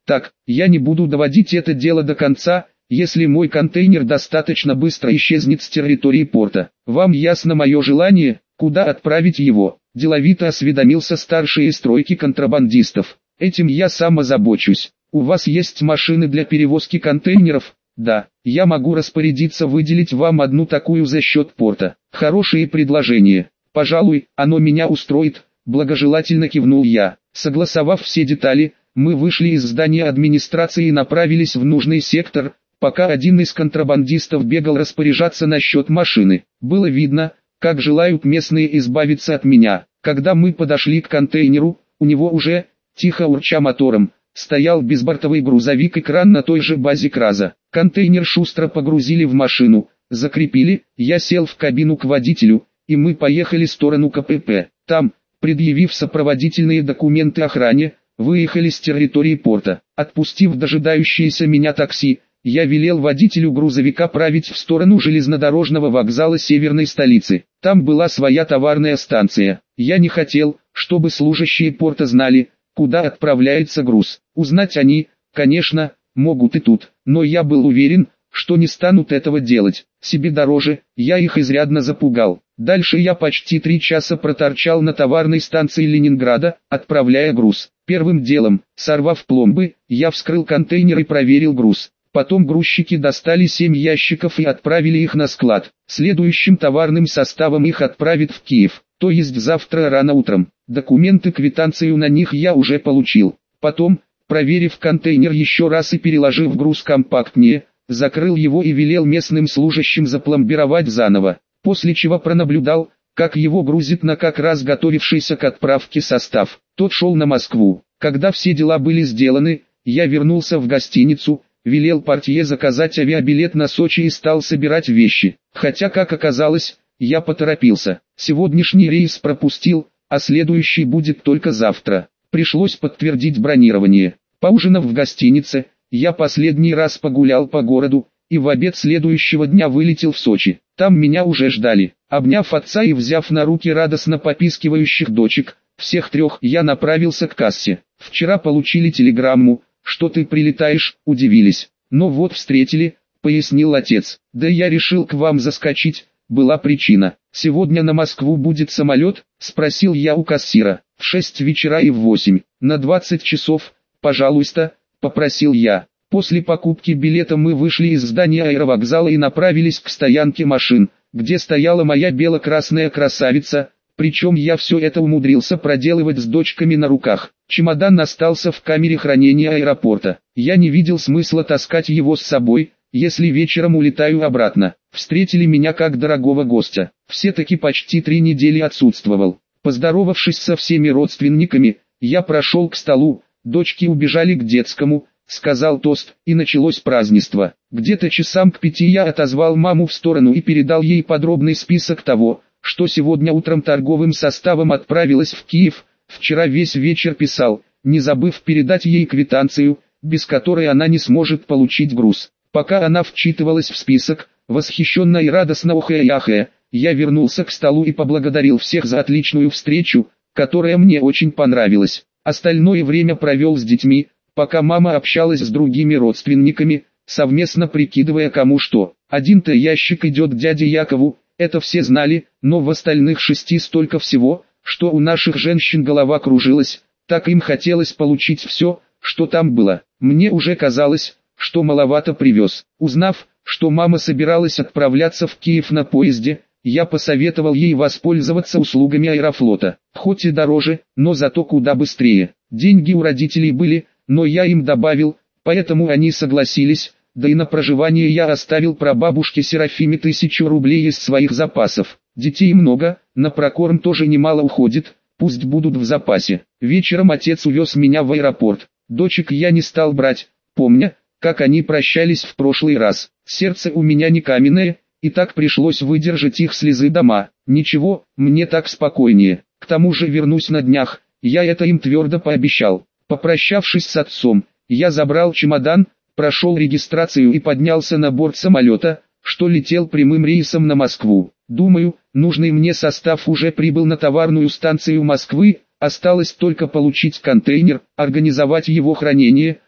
Так, я не буду доводить это дело до конца, если мой контейнер достаточно быстро исчезнет с территории порта. Вам ясно мое желание, куда отправить его? Деловито осведомился старший из тройки контрабандистов. Этим я сам озабочусь. У вас есть машины для перевозки контейнеров? Да, я могу распорядиться выделить вам одну такую за счет порта. Хорошее предложение. Пожалуй, оно меня устроит, благожелательно кивнул я. Согласовав все детали, мы вышли из здания администрации и направились в нужный сектор, пока один из контрабандистов бегал распоряжаться насчет машины. Было видно, как желают местные избавиться от меня. Когда мы подошли к контейнеру, у него уже, тихо урча мотором, стоял безбортовый грузовик и кран на той же базе КРАЗа. Контейнер шустро погрузили в машину, закрепили, я сел в кабину к водителю, и мы поехали в сторону ка пэ пэ. Там, предъявив сопроводительные документы охране, выехали с территории порта. Отпустив дожидающееся меня такси, я велел водителю грузовика править в сторону железнодорожного вокзала северной столицы. Там была своя товарная станция. Я не хотел, чтобы служащие порта знали, куда отправляется груз. Узнать они, конечно, могут и тут, но я был уверен, что не станут этого делать. Себе дороже, я их изрядно запугал. Дальше я почти три часа проторчал на товарной станции Ленинграда, отправляя груз. Первым делом, сорвав пломбы, я вскрыл контейнер и проверил груз. Потом грузчики достали семь ящиков и отправили их на склад. Следующим товарным составом их отправят в Киев, то есть завтра рано утром. Документы, квитанцию на них я уже получил. Потом, проверив контейнер еще раз и переложив груз компактнее, закрыл его и велел местным служащим запломбировать заново, после чего пронаблюдал, как его грузит на как раз готовившийся к отправке состав. Тот шел на Москву. Когда все дела были сделаны, я вернулся в гостиницу, велел портье заказать авиабилет на Сочи и стал собирать вещи. Хотя, как оказалось, я поторопился. Сегодняшний рейс пропустил, а следующий будет только завтра. Пришлось подтвердить бронирование. Поужинав в гостинице, я последний раз погулял по городу, и в обед следующего дня вылетел в Сочи. Там меня уже ждали. Обняв отца и взяв на руки радостно попискивающих дочек, всех трех, я направился к кассе. «Вчера получили телеграмму, что ты прилетаешь», удивились. «Но вот встретили», пояснил отец. «Да я решил к вам заскочить, была причина. Сегодня на Москву будет самолет?» Спросил я у кассира. «В шесть вечера и в восемь, на двадцать часов, пожалуйста», попросил я. После покупки билета мы вышли из здания аэровокзала и направились к стоянке машин, где стояла моя бело-красная красавица, причем я все это умудрился проделывать с дочками на руках. Чемодан остался в камере хранения аэропорта. Я не видел смысла таскать его с собой, если вечером улетаю обратно. Встретили меня как дорогого гостя. Все-таки почти три недели отсутствовал. Поздоровавшись со всеми родственниками, я прошел к столу, дочки убежали к детскому, сказал тост, и началось празднество. Где-то часам к пяти я отозвал маму в сторону и передал ей подробный список того, что сегодня утром торговым составом отправилась в Киев. Вчера весь вечер писал, не забыв передать ей квитанцию, без которой она не сможет получить груз. Пока она вчитывалась в список, восхищенно и радостно охая-яхая, я вернулся к столу и поблагодарил всех за отличную встречу, которая мне очень понравилась. Остальное время провел с детьми, пока мама общалась с другими родственниками, совместно прикидывая кому что. Один-то ящик идет к дяде Якову, это все знали, но в остальных шести столько всего, что у наших женщин голова кружилась, так им хотелось получить все, что там было. Мне уже казалось, что маловато привез. Узнав, что мама собиралась отправляться в Киев на поезде, я посоветовал ей воспользоваться услугами Аэрофлота. Хоть и дороже, но зато куда быстрее. Деньги у родителей были, но я им добавил, поэтому они согласились, да и на проживание я оставил прабабушке Серафиме тысячу рублей из своих запасов. Детей много, на прокорм тоже немало уходит, пусть будут в запасе. Вечером отец увез меня в аэропорт. Дочек я не стал брать, помня, как они прощались в прошлый раз. Сердце у меня не каменное, и так пришлось выдержать их слезы дома. Ничего, мне так спокойнее. К тому же вернусь на днях, я это им твердо пообещал. Попрощавшись с отцом, я забрал чемодан, прошел регистрацию и поднялся на борт самолета, что летел прямым рейсом на Москву. Думаю, нужный мне состав уже прибыл на товарную станцию Москвы, осталось только получить контейнер, организовать его хранение,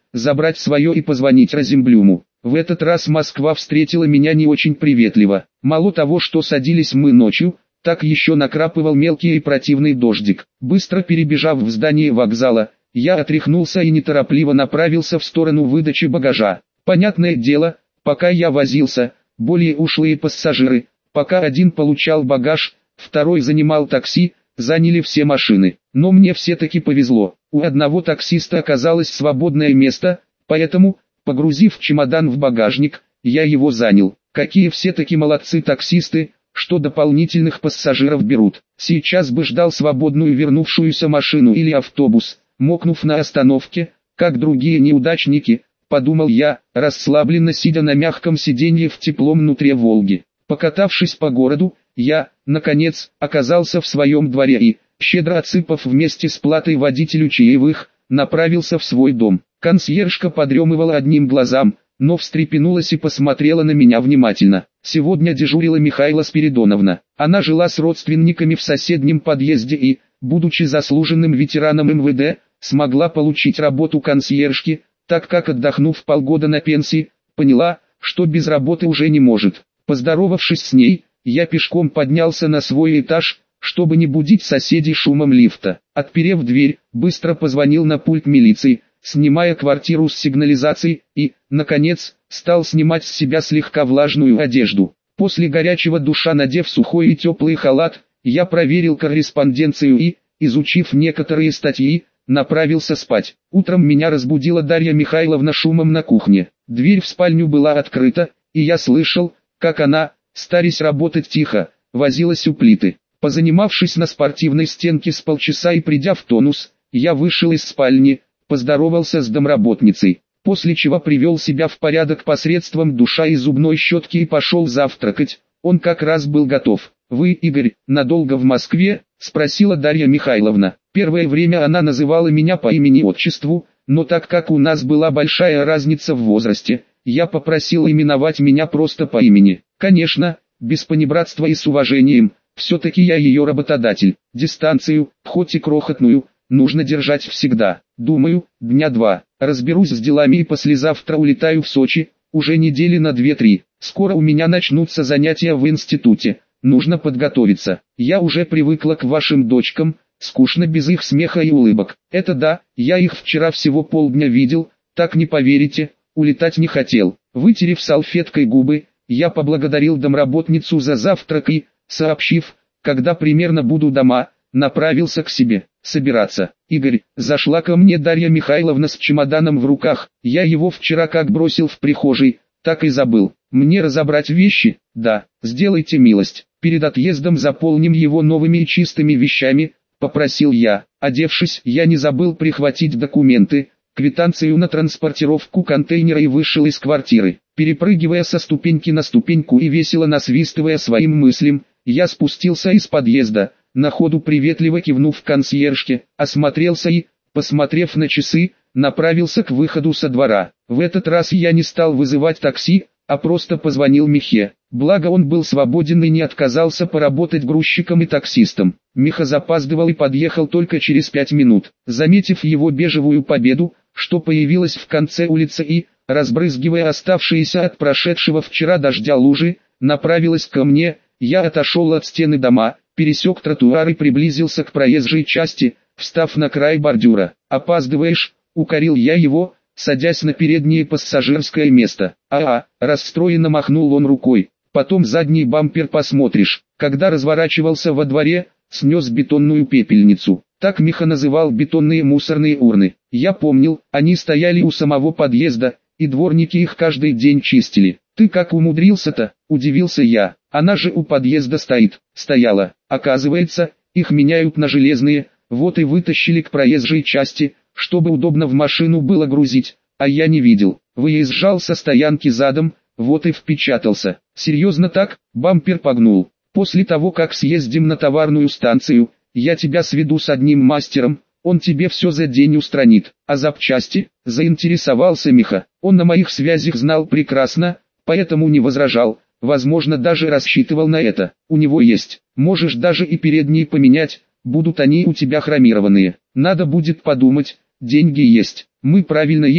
забрать свое и позвонить Розенблюму. В этот раз Москва встретила меня не очень приветливо. Мало того, что садились мы ночью, так еще накрапывал мелкий и противный дождик. Быстро перебежав в здание вокзала, я отряхнулся и неторопливо направился в сторону выдачи багажа. Понятное дело, пока я возился, более ушлые пассажиры, пока один получал багаж, второй занимал такси, заняли все машины. Но мне все-таки повезло. У одного таксиста оказалось свободное место, поэтому, погрузив чемодан в багажник, я его занял. Какие все-таки молодцы таксисты, что дополнительных пассажиров берут. Сейчас бы ждал свободную вернувшуюся машину или автобус, мокнув на остановке, как другие неудачники, подумал я, расслабленно сидя на мягком сиденье в теплом нутре Волги. Покатавшись по городу, я, наконец, оказался в своем дворе и, щедро отсыпав вместе с платой водителю чаевых, направился в свой дом. Консьержка подремывала одним глазом, но встрепенулась и посмотрела на меня внимательно. Сегодня дежурила Михаила Спиридоновна. Она жила с родственниками в соседнем подъезде и, будучи заслуженным ветераном эм вэ дэ, смогла получить работу консьержки, так как, отдохнув полгода на пенсии, поняла, что без работы уже не может. Поздоровавшись с ней, я пешком поднялся на свой этаж, чтобы не будить соседей шумом лифта. Отперев дверь, быстро позвонил на пульт милиции, снимая квартиру с сигнализацией, и, наконец, стал снимать с себя слегка влажную одежду. После горячего душа, надев сухой и теплый халат, я проверил корреспонденцию и, изучив некоторые статьи, направился спать. Утром меня разбудила Дарья Михайловна шумом на кухне. Дверь в спальню была открыта, и я слышал, как она, старясь работать тихо, возилась у плиты. Позанимавшись на спортивной стенке с полчаса и придя в тонус, я вышел из спальни, поздоровался с домработницей, после чего привел себя в порядок посредством душа и зубной щетки и пошел завтракать. Он как раз был готов. «Вы, Игорь, надолго в Москве?» – спросила Дарья Михайловна. Первое время она называла меня по имени-отчеству, но так как у нас была большая разница в возрасте, я попросил именовать меня просто по имени. Конечно, без понебратства и с уважением, все-таки я ее работодатель. Дистанцию, хоть и крохотную, нужно держать всегда. Думаю, дня два. Разберусь с делами и послезавтра улетаю в Сочи, уже недели на две-три. Скоро у меня начнутся занятия в институте. Нужно подготовиться. Я уже привыкла к вашим дочкам, скучно без их смеха и улыбок. Это да, я их вчера всего полдня видел, так не поверите, улетать не хотел. Вытерев салфеткой губы, я поблагодарил домработницу за завтрак и, сообщив, когда примерно буду дома, направился к себе, собираться. «Игорь», зашла ко мне Дарья Михайловна с чемоданом в руках, я его вчера как бросил в прихожей, так и забыл. Мне разобрать вещи? Да, сделайте милость. Перед отъездом заполним его новыми и чистыми вещами, попросил я. Одевшись, я не забыл прихватить документы, квитанцию на транспортировку контейнера и вышел из квартиры. Перепрыгивая со ступеньки на ступеньку и весело насвистывая своим мыслям, я спустился из подъезда, на ходу приветливо кивнув консьержке, осмотрелся и, посмотрев на часы, направился к выходу со двора. В этот раз я не стал вызывать такси, а просто позвонил Михе. Благо он был свободен и не отказался поработать грузчиком и таксистом. Миха запаздывал и подъехал только через пять минут. Заметив его бежевую победу, что появилась в конце улицы и, разбрызгивая оставшиеся от прошедшего вчера дождя лужи, направилась ко мне. Я отошел от стены дома, пересек тротуар и приблизился к проезжей части, встав на край бордюра. «Опаздываешь», — укорил я его, садясь на переднее пассажирское место. «А-а», расстроенно махнул он рукой, «потом задний бампер посмотришь». Когда разворачивался во дворе, снес бетонную пепельницу. Так Миха называл бетонные мусорные урны. Я помнил, они стояли у самого подъезда, и дворники их каждый день чистили. «Ты как умудрился-то?» – удивился я. «Она же у подъезда стоит». Стояла. Оказывается, их меняют на железные, вот и вытащили к проезжей части, чтобы удобно в машину было грузить, а я не видел. Выезжал со стоянки задом, вот и впечатался. Серьезно так, бампер погнул. После того, как съездим на товарную станцию, я тебя сведу с одним мастером, он тебе все за день устранит. А запчасти? Заинтересовался Миха. Он на моих связях знал прекрасно, поэтому не возражал, возможно даже рассчитывал на это. У него есть, можешь даже и передние поменять, будут они у тебя хромированные. Надо будет подумать, деньги есть. Мы правильно едем,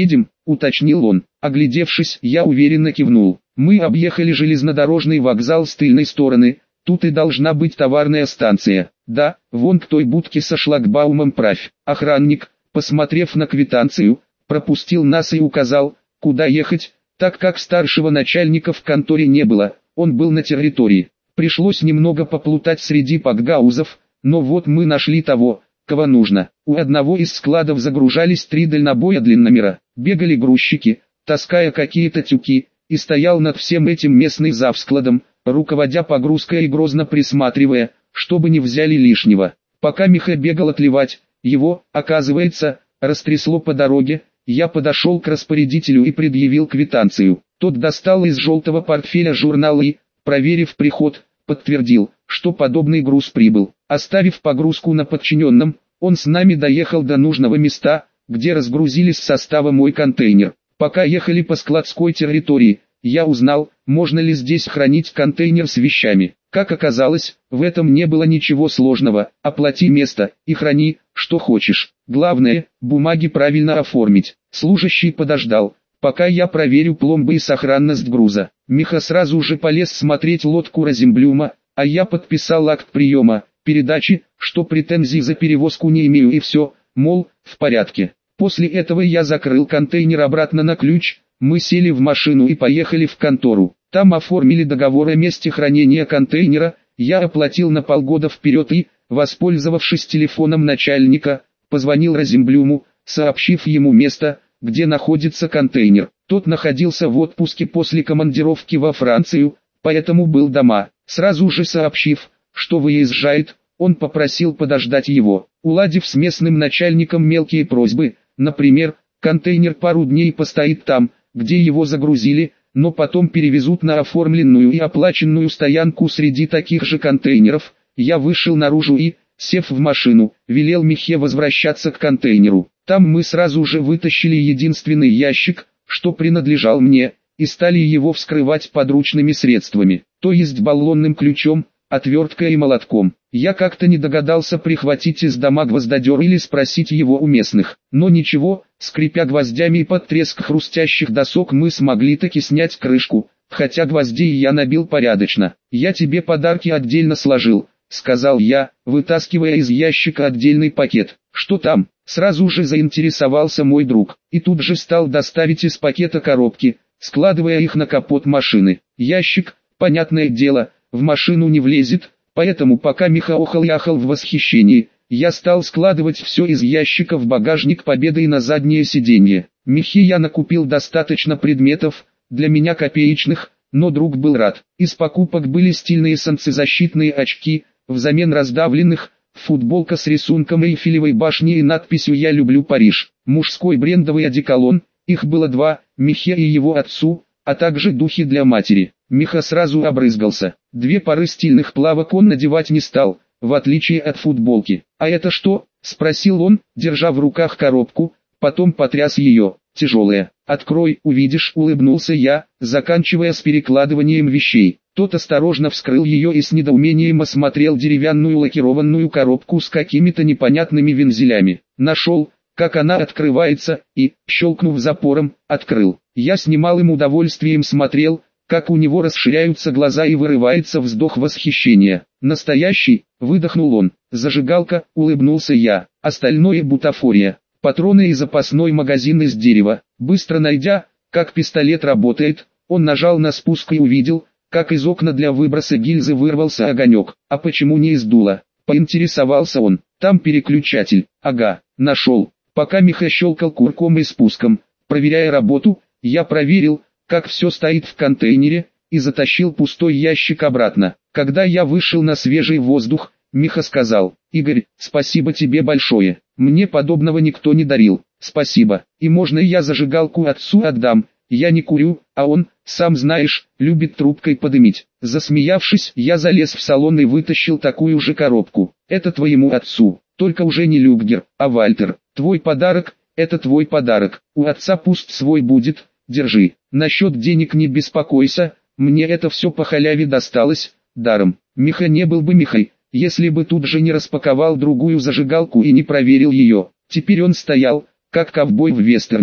уточнил он. Оглядевшись, я уверенно кивнул. Мы объехали железнодорожный вокзал с тыльной стороны, тут и должна быть товарная станция. Да, вон к той будке со шлагбаумом правь. Охранник, посмотрев на квитанцию, пропустил нас и указал, куда ехать, так как старшего начальника в конторе не было, он был на территории. Пришлось немного поплутать среди пакгаузов, но вот мы нашли того, кого нужно. У одного из складов загружались три дальнобоя длинномера, бегали грузчики, таская какие-то тюки, и стоял над всем этим местный завскладом, руководя погрузкой и грозно присматривая, чтобы не взяли лишнего. Пока Миха бегал отливать, его, оказывается, растрясло по дороге. Я подошел к распорядителю и предъявил квитанцию. Тот достал из желтого портфеля журнал и, проверив приход, подтвердил, что подобный груз прибыл. Оставив погрузку на подчиненном, он с нами доехал до нужного места, где разгрузили с состава мой контейнер. Пока ехали по складской территории, я узнал, можно ли здесь хранить контейнер с вещами. Как оказалось, в этом не было ничего сложного. Оплати место и храни, что хочешь. Главное, бумаги правильно оформить. Служащий подождал, пока я проверю пломбы и сохранность груза. Миха сразу же полез смотреть лодку Розенблюма, а я подписал акт приема, передачи, что претензий за перевозку не имею и все, мол, в порядке. После этого я закрыл контейнер обратно на ключ, мы сели в машину и поехали в контору. Там оформили договор о месте хранения контейнера, я оплатил на полгода вперед и, воспользовавшись телефоном начальника, позвонил Розенблюму, сообщив ему место, где находится контейнер. Тот находился в отпуске после командировки во Францию, поэтому был дома. Сразу же сообщив, что выезжает, он попросил подождать его. Уладив с местным начальником мелкие просьбы, например, контейнер пару дней постоит там, где его загрузили, но потом перевезут на оформленную и оплаченную стоянку среди таких же контейнеров, я вышел наружу и, сев в машину, велел Михе возвращаться к контейнеру. Там мы сразу же вытащили единственный ящик, что принадлежал мне, и стали его вскрывать подручными средствами, то есть баллонным ключом, отверткой и молотком. Я как-то не догадался прихватить из дома гвоздодер или спросить его у местных. Но ничего, скрипя гвоздями и под треск хрустящих досок мы смогли таки снять крышку, хотя гвоздей я набил порядочно. «Я тебе подарки отдельно сложил», — сказал я, вытаскивая из ящика отдельный пакет. «Что там?» — сразу же заинтересовался мой друг, и тут же стал доставить из пакета коробки, складывая их на капот машины. Ящик, понятное дело, в машину не влезет, поэтому пока Миха охал-яхал в восхищении, я стал складывать все из ящика в багажник Победы и на заднее сиденье. Михе я накупил достаточно предметов, для меня копеечных, но друг был рад. Из покупок были стильные солнцезащитные очки, взамен раздавленных, футболка с рисунком Эйфелевой башни и надписью «Я люблю Париж», мужской брендовый одеколон, их было два, Михе и его отцу, а также духи для матери. Миха сразу обрызгался. Две пары стильных плавок он надевать не стал, в отличие от футболки. «А это что?» – спросил он, держа в руках коробку, потом потряс ее. «Тяжелая. Открой, увидишь», – улыбнулся я, заканчивая с перекладыванием вещей. Тот осторожно вскрыл ее и с недоумением осмотрел деревянную лакированную коробку с какими-то непонятными вензелями. Нашел, как она открывается, и, щелкнув запором, открыл. Я с немалым удовольствием смотрел, как у него расширяются глаза и вырывается вздох восхищения. «Настоящий», — выдохнул он. «Зажигалка», — улыбнулся я. «Остальное бутафория. Патроны и запасной магазин из дерева». Быстро найдя, как пистолет работает, он нажал на спуск и увидел, как из окна для выброса гильзы вырвался огонек. «А почему не из дула?» — поинтересовался он. «Там переключатель». «Ага, нашел». Пока Миха щелкал курком и спуском, проверяя работу, я проверил, как все стоит в контейнере, и затащил пустой ящик обратно. Когда я вышел на свежий воздух, Миха сказал: «Игорь, спасибо тебе большое, мне подобного никто не дарил». «Спасибо, и можно я зажигалку отцу отдам? Я не курю, а он, сам знаешь, любит трубкой подымить». Засмеявшись, я залез в салон и вытащил такую же коробку. «Это твоему отцу, только уже не Люггер, а Вальтер. Твой подарок, это твой подарок, у отца пусть свой будет, держи. Насчет денег не беспокойся, мне это все по халяве досталось, даром». Миха не был бы Михой, если бы тут же не распаковал другую зажигалку и не проверил ее. Теперь он стоял, как ковбой в вестерне,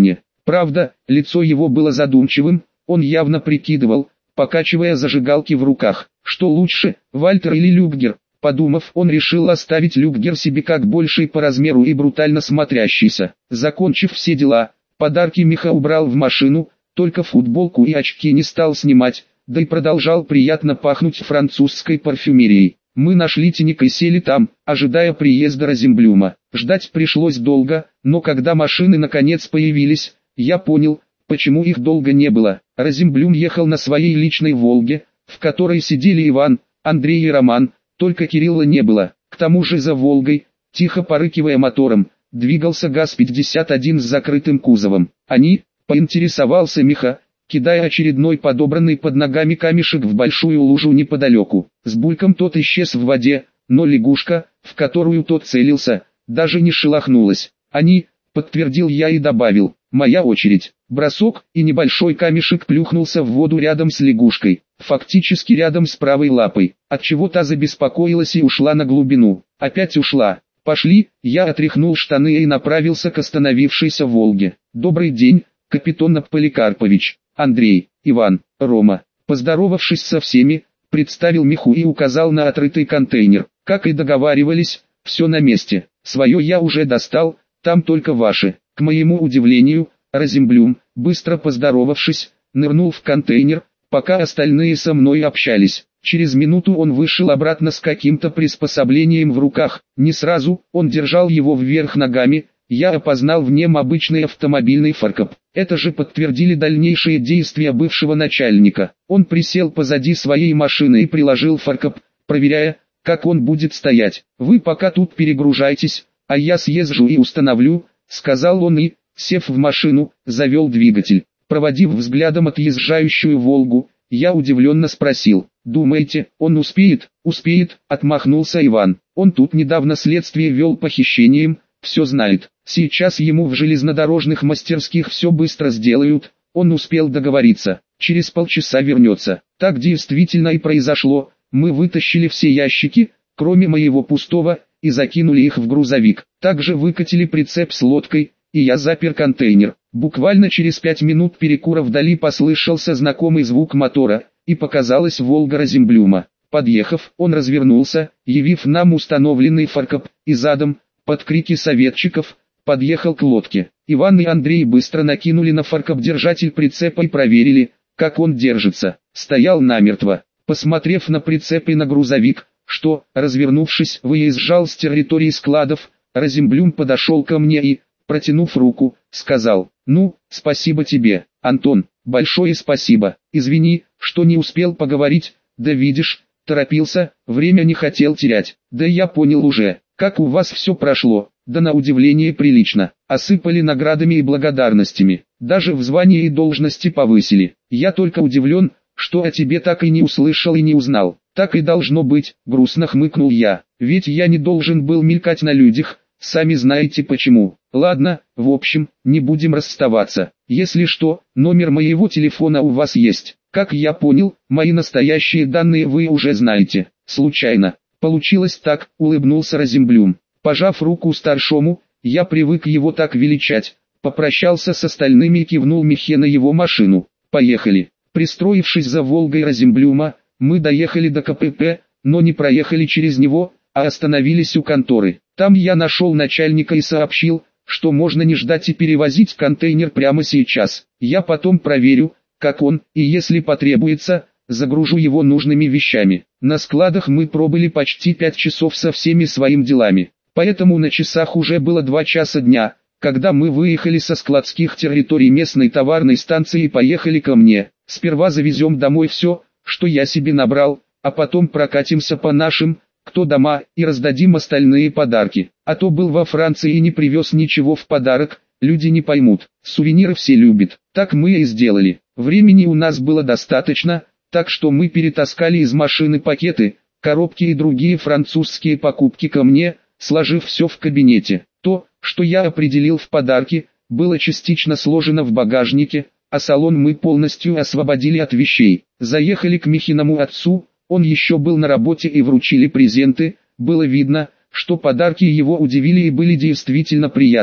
Правда, лицо его было задумчивым, он явно прикидывал, покачивая зажигалки в руках, что лучше, Вальтер или Любгер. Подумав, он решил оставить Любгер себе как больший по размеру и брутально смотрящийся. Закончив все дела, подарки Миха убрал в машину, только футболку и очки не стал снимать, да и продолжал приятно пахнуть французской парфюмерией. Мы нашли тенек и сели там, ожидая приезда Розенблюма. Ждать пришлось долго, но когда машины наконец появились, я понял, почему их долго не было. Розенблюм ехал на своей личной «Волге», в которой сидели Иван, Андрей и Роман, только Кирилла не было. К тому же за «Волгой», тихо порыкивая мотором, двигался ГАЗ пятьдесят один с закрытым кузовом. Они, поинтересовался Миха, кидая очередной подобранный под ногами камешек в большую лужу неподалеку. С бульком тот исчез в воде, но лягушка, в которую тот целился, даже не шелохнулась. Они, подтвердил я и добавил, моя очередь. Бросок, и небольшой камешек плюхнулся в воду рядом с лягушкой, фактически рядом с правой лапой, отчего та забеспокоилась и ушла на глубину. Опять ушла. Пошли, я отряхнул штаны и направился к остановившейся «Волге». Добрый день, капитан Поликарпович, Андрей, Иван, Рома. Поздоровавшись со всеми, представил Миху и указал на отрытый контейнер. Как и договаривались, все на месте. Свое я уже достал, там только ваше. К моему удивлению, Розенблюм, быстро поздоровавшись, нырнул в контейнер, пока остальные со мной общались. Через минуту он вышел обратно с каким-то приспособлением в руках. Не сразу, он держал его вверх ногами. Я опознал в нем обычный автомобильный фаркоп. Это же подтвердили дальнейшие действия бывшего начальника. Он присел позади своей машины и приложил фаркоп, проверяя, как он будет стоять. «Вы пока тут перегружайтесь, а я съезжу и установлю», — сказал он и, сев в машину, завел двигатель. Проводив взглядом отъезжающую «Волгу», я удивленно спросил, «Думаете, он успеет?» «Успеет», — отмахнулся Иван. «Он тут недавно следствие вел по хищениям, все знает. Сейчас ему в железнодорожных мастерских все быстро сделают, он успел договориться, через полчаса вернется». Так действительно и произошло, мы вытащили все ящики, кроме моего пустого, и закинули их в грузовик. Также выкатили прицеп с лодкой, и я запер контейнер. Буквально через пять минут перекура вдали послышался знакомый звук мотора, и показалась «Волга» Розенблюма. Подъехав, он развернулся, явив нам установленный фаркоп, и задом, под крики советчиков, подъехал к лодке. Иван и Андрей быстро накинули на фаркоп держатель прицепа и проверили, как он держится. Стоял намертво. Посмотрев на прицеп и на грузовик, что, развернувшись, выезжал с территории складов, Розенблюм подошел ко мне и, протянув руку, сказал, «Ну, спасибо тебе, Антон, большое спасибо. Извини, что не успел поговорить, да видишь, торопился, время не хотел терять. Да я понял уже, как у вас все прошло, да на удивление прилично. Осыпали наградами и благодарностями, даже в звании и должности повысили. Я только удивлен, что о тебе так и не услышал и не узнал». «Так и должно быть», — грустно хмыкнул я, «ведь я не должен был мелькать на людях, сами знаете почему. Ладно, в общем, не будем расставаться. Если что, номер моего телефона у вас есть. Как я понял, мои настоящие данные вы уже знаете. Случайно. Получилось так», — улыбнулся Розенблюм. Пожав руку старшому, я привык его так величать, попрощался с остальными и кивнул Михе на его машину. «Поехали». Пристроившись за «Волгой» Розенблюма, мы доехали до ка пэ пэ, но не проехали через него, а остановились у конторы. Там я нашел начальника и сообщил, что можно не ждать и перевозить контейнер прямо сейчас. Я потом проверю, как он, и если потребуется, загружу его нужными вещами. На складах мы пробыли почти пять часов со всеми своими делами, поэтому на часах уже было два часа дня, когда мы выехали со складских территорий местной товарной станции и поехали ко мне. Сперва завезем домой все, что я себе набрал, а потом прокатимся по нашим, кто дома, и раздадим остальные подарки. А то был во Франции и не привез ничего в подарок, люди не поймут, сувениры все любят. Так мы и сделали. Времени у нас было достаточно, так что мы перетаскали из машины пакеты, коробки и другие французские покупки ко мне, сложив все в кабинете. То, что я определил в подарки, было частично сложено в багажнике, а салон мы полностью освободили от вещей. Заехали к Михиному отцу, он еще был на работе, и вручили презенты. Было видно, что подарки его удивили и были действительно приятны.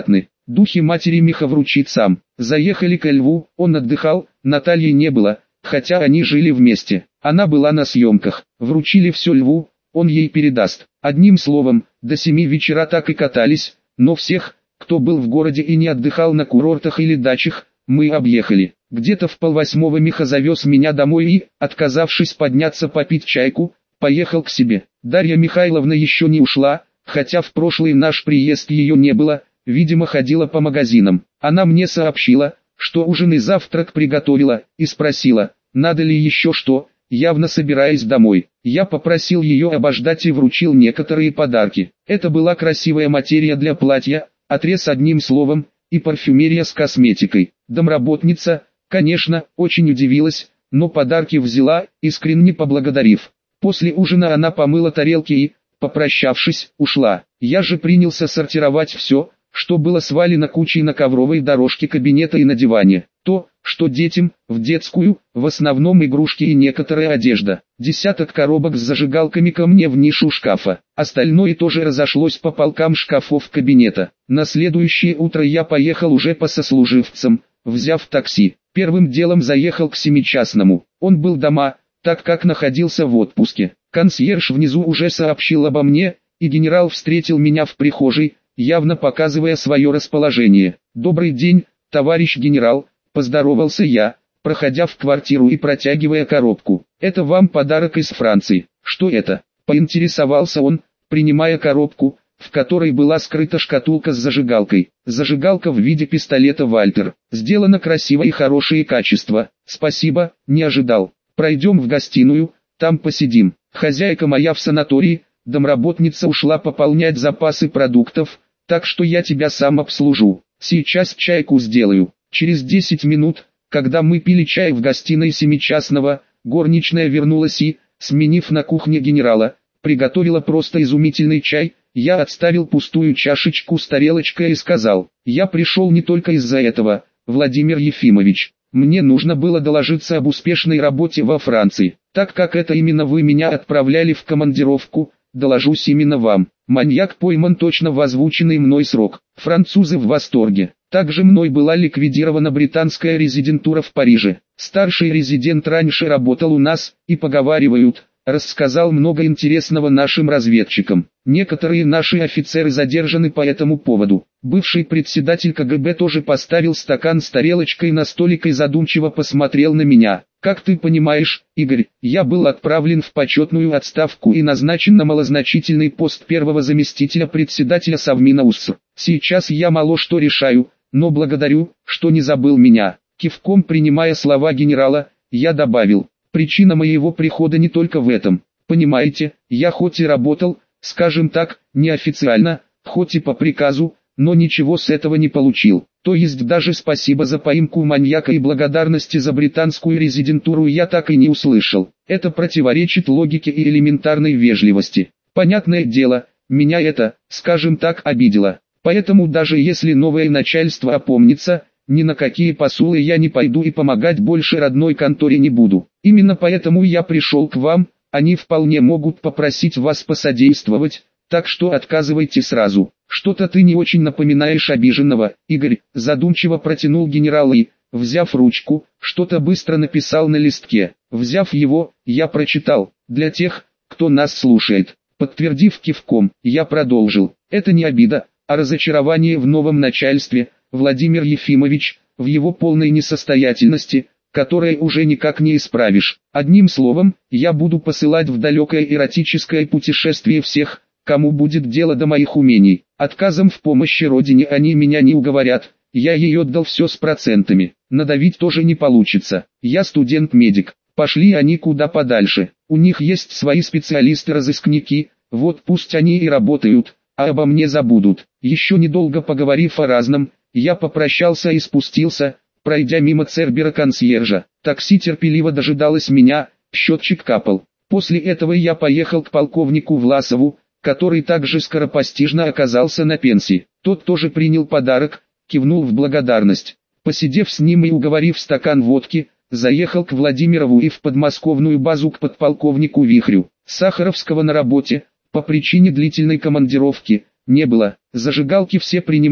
Духи матери Миха вручит сам. Заехали ко Льву, он отдыхал, Натальи не было, хотя они жили вместе. Она была на съемках. Вручили все Льву, он ей передаст. Одним словом, до семи вечера так и катались, но всех, кто был в городе и не отдыхал на курортах или дачах, мы объехали. Где-то в полвосьмого Миха завез меня домой и, отказавшись подняться попить чайку, поехал к себе. Дарья Михайловна еще не ушла, хотя в прошлый наш приезд ее не было, видимо ходила по магазинам. Она мне сообщила, что ужин и завтрак приготовила, и спросила, надо ли еще что, явно собираясь домой. Я попросил ее обождать и вручил некоторые подарки. Это была красивая материя для платья, отрез одним словом, и парфюмерия с косметикой. Домработница, конечно, очень удивилась, но подарки взяла, искренне поблагодарив. После ужина она помыла тарелки и, попрощавшись, ушла. Я же принялся сортировать все, что было свалено кучей на ковровой дорожке кабинета и на диване. То, что детям, в детскую, в основном игрушки и некоторая одежда. Десяток коробок с зажигалками ко мне в нишу шкафа. Остальное тоже разошлось по полкам шкафов кабинета. На следующее утро я поехал уже по сослуживцам, взяв такси. Первым делом заехал к семичастному. Он был дома, так как находился в отпуске. Консьерж внизу уже сообщил обо мне, и генерал встретил меня в прихожей, явно показывая свое расположение. «Добрый день, товарищ генерал», — поздоровался я, проходя в квартиру и протягивая коробку. «Это вам подарок из Франции». «Что это?» — поинтересовался он, принимая коробку, в которой была скрыта шкатулка с зажигалкой. Зажигалка в виде пистолета «Вальтер». Сделано красиво и хорошие качества. «Спасибо, не ожидал. Пройдем в гостиную, там посидим». Хозяйка моя в санатории, домработница ушла пополнять запасы продуктов, так что я тебя сам обслужу. Сейчас чайку сделаю. Через десять минут, когда мы пили чай в гостиной семичастного, горничная вернулась и, сменив на кухне генерала, приготовила просто изумительный чай. Я отставил пустую чашечку с тарелочкой и сказал, я пришел не только из-за этого, Владимир Ефимович. Мне нужно было доложиться об успешной работе во Франции. Так как это именно вы меня отправляли в командировку, доложусь именно вам. Маньяк пойман точно в озвученный мной срок. Французы в восторге. Также мной была ликвидирована британская резидентура в Париже. Старший резидент раньше работал у нас, и поговаривают, рассказал много интересного нашим разведчикам. Некоторые наши офицеры задержаны по этому поводу. Бывший председатель ка гэ бэ тоже поставил стакан с тарелочкой на столик и задумчиво посмотрел на меня. Как ты понимаешь, Игорь, я был отправлен в почетную отставку и назначен на малозначительный пост первого заместителя председателя Совмина УССР. Сейчас я мало что решаю, но благодарю, что не забыл меня. Кивком принимая слова генерала, я добавил, причина моего прихода не только в этом. Понимаете, я хоть и работал, скажем так, неофициально, хоть и по приказу, но ничего с этого не получил. То есть даже спасибо за поимку маньяка и благодарности за британскую резидентуру я так и не услышал. Это противоречит логике и элементарной вежливости. Понятное дело, меня это, скажем так, обидело. Поэтому даже если новое начальство опомнится, ни на какие посулы я не пойду и помогать больше родной конторе не буду. Именно поэтому я пришел к вам, они вполне могут попросить вас посодействовать, так что отказывайте сразу. Что-то ты не очень напоминаешь обиженного, Игорь, задумчиво протянул генерал и, взяв ручку, что-то быстро написал на листке. Взяв его, я прочитал, для тех, кто нас слушает. Подтвердив кивком, я продолжил, это не обида, а разочарование в новом начальстве, Владимир Ефимович, в его полной несостоятельности, которое уже никак не исправишь. Одним словом, я буду посылать в далекое эротическое путешествие всех, кому будет дело до моих умений. Отказом в помощи родине они меня не уговорят, я ей отдал все с процентами. Надавить тоже не получится, я студент-медик. Пошли они куда подальше, у них есть свои специалисты-разыскники, вот пусть они и работают, а обо мне забудут. Еще недолго поговорив о разном, я попрощался и спустился, пройдя мимо Цербера-консьержа. Такси терпеливо дожидалось меня, счетчик капал. После этого я поехал к полковнику Власову, который также скоропостижно оказался на пенсии. Тот тоже принял подарок, кивнул в благодарность. Посидев с ним и уговорив стакан водки, заехал к Владимирову и в подмосковную базу к подполковнику Вихрю. Сахаровского на работе, по причине длительной командировки, не было. Зажигалки все принимали,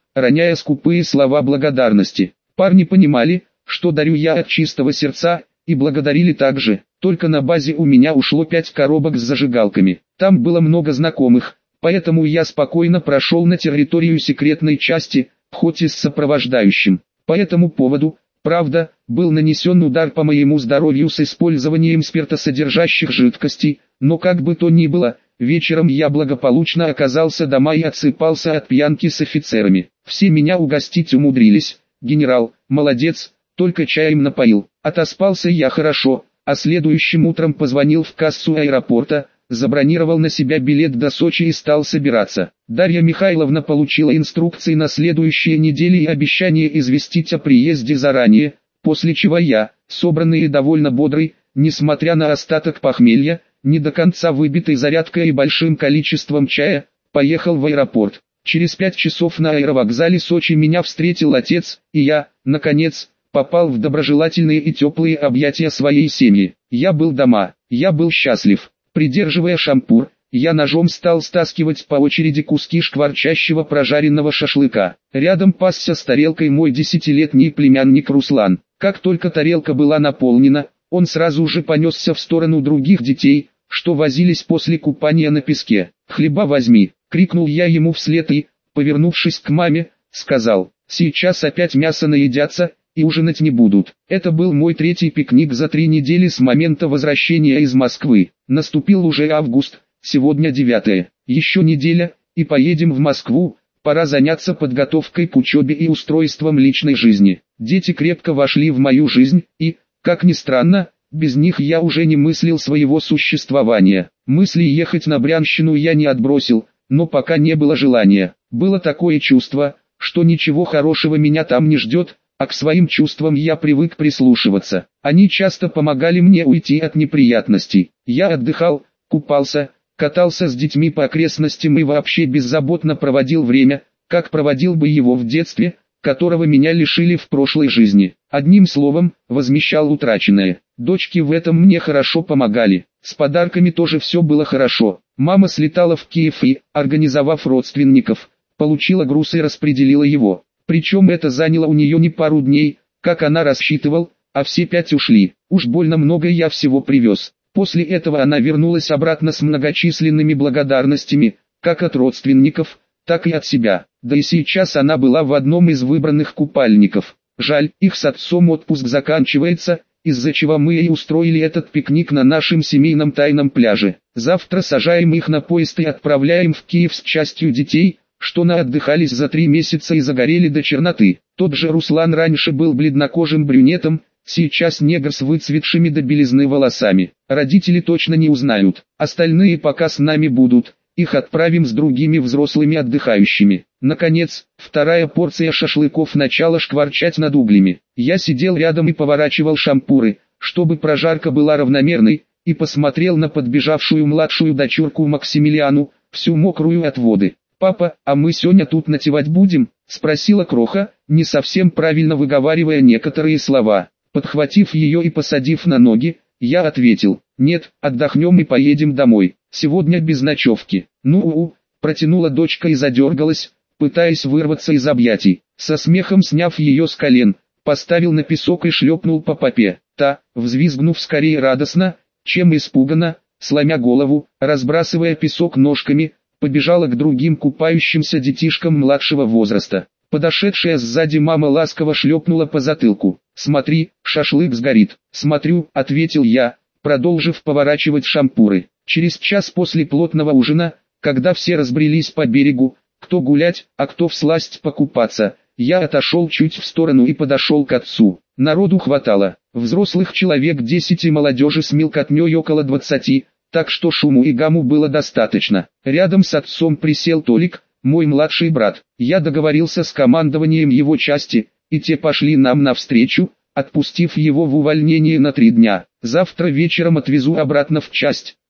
роняя скупые слова благодарности. Парни понимали, что дарю я от чистого сердца, и благодарили также. Только на базе у меня ушло пять коробок с зажигалками. Там было много знакомых, поэтому я спокойно прошел на территорию секретной части, хоть и с сопровождающим. По этому поводу, правда, был нанесен удар по моему здоровью с использованием спиртосодержащих жидкостей, но как бы то ни было, вечером я благополучно оказался дома и отсыпался от пьянки с офицерами. Все меня угостить умудрились. Генерал, молодец, только чаем напоил. Отоспался я хорошо, а следующим утром позвонил в кассу аэропорта, забронировал на себя билет до Сочи и стал собираться. Дарья Михайловна получила инструкции на следующие недели и обещание известить о приезде заранее, после чего я, собранный и довольно бодрый, несмотря на остаток похмелья, не до конца выбитый зарядкой и большим количеством чая, поехал в аэропорт. Через пять часов на аэровокзале Сочи меня встретил отец, и я, наконец, попал в доброжелательные и теплые объятия своей семьи. Я был дома, я был счастлив. Придерживая шампур, я ножом стал стаскивать по очереди куски шкварчащего прожаренного шашлыка. Рядом пасся с тарелкой мой десятилетний племянник Руслан. Как только тарелка была наполнена, он сразу же понесся в сторону других детей, что возились после купания на песке. «Хлеба возьми!» — крикнул я ему вслед и, повернувшись к маме, сказал: «Сейчас опять мясо наедятся, и ужинать не будут». Это был мой третий пикник за три недели с момента возвращения из Москвы. Наступил уже август, сегодня девятое. Еще неделя, и поедем в Москву, пора заняться подготовкой к учебе и устройством личной жизни. Дети крепко вошли в мою жизнь, и, как ни странно, без них я уже не мыслил своего существования. Мысли ехать на Брянщину я не отбросил, но пока не было желания. Было такое чувство, что ничего хорошего меня там не ждет, а к своим чувствам я привык прислушиваться. Они часто помогали мне уйти от неприятностей. Я отдыхал, купался, катался с детьми по окрестностям и вообще беззаботно проводил время, как проводил бы его в детстве, которого меня лишили в прошлой жизни. Одним словом, возмещал утраченное. Дочки в этом мне хорошо помогали. С подарками тоже все было хорошо. Мама слетала в Киев и, организовав родственников, получила груз и распределила его. Причем это заняло у нее не пару дней, как она рассчитывал, а все пять ушли. Уж больно много я всего привез. После этого она вернулась обратно с многочисленными благодарностями, как от родственников, так и от себя. Да и сейчас она была в одном из выбранных купальников. Жаль, их с отцом отпуск заканчивается, из-за чего мы и устроили этот пикник на нашем семейном тайном пляже. Завтра сажаем их на поезд и отправляем в Киев с частью детей, что наотдыхались за три месяца и загорели до черноты. Тот же Руслан раньше был бледнокожим брюнетом, сейчас негр с выцветшими до белизны волосами. Родители точно не узнают, остальные пока с нами будут, их отправим с другими взрослыми отдыхающими. Наконец, вторая порция шашлыков начала шкварчать над углями. Я сидел рядом и поворачивал шампуры, чтобы прожарка была равномерной, и посмотрел на подбежавшую младшую дочурку Максимилиану, всю мокрую от воды. «Папа, а мы сегодня тут ночевать будем?» — спросила Кроха, не совсем правильно выговаривая некоторые слова. Подхватив ее и посадив на ноги, я ответил: «Нет, отдохнем и поедем домой. Сегодня без ночевки». «Ну-у», — протянула дочка и задергалась, пытаясь вырваться из объятий. Со смехом сняв ее с колен, поставил на песок и шлепнул по попе. Та, взвизгнув скорее радостно, чем испуганно, сломя голову, разбрасывая песок ножками, побежала к другим купающимся детишкам младшего возраста. Подошедшая сзади мама ласково шлепнула по затылку. «Смотри, шашлык сгорит». «Смотрю», — ответил я, продолжив поворачивать шампуры. Через час после плотного ужина, когда все разбрелись по берегу, кто гулять, а кто всласть покупаться, я отошел чуть в сторону и подошел к отцу. Народу хватало, взрослых человек десять и молодежи с мелкотней около двадцати, так что шуму и гамму было достаточно. Рядом с отцом присел Толик, мой младший брат. Я договорился с командованием его части, и те пошли нам навстречу, отпустив его в увольнение на три дня. Завтра вечером отвезу обратно в часть.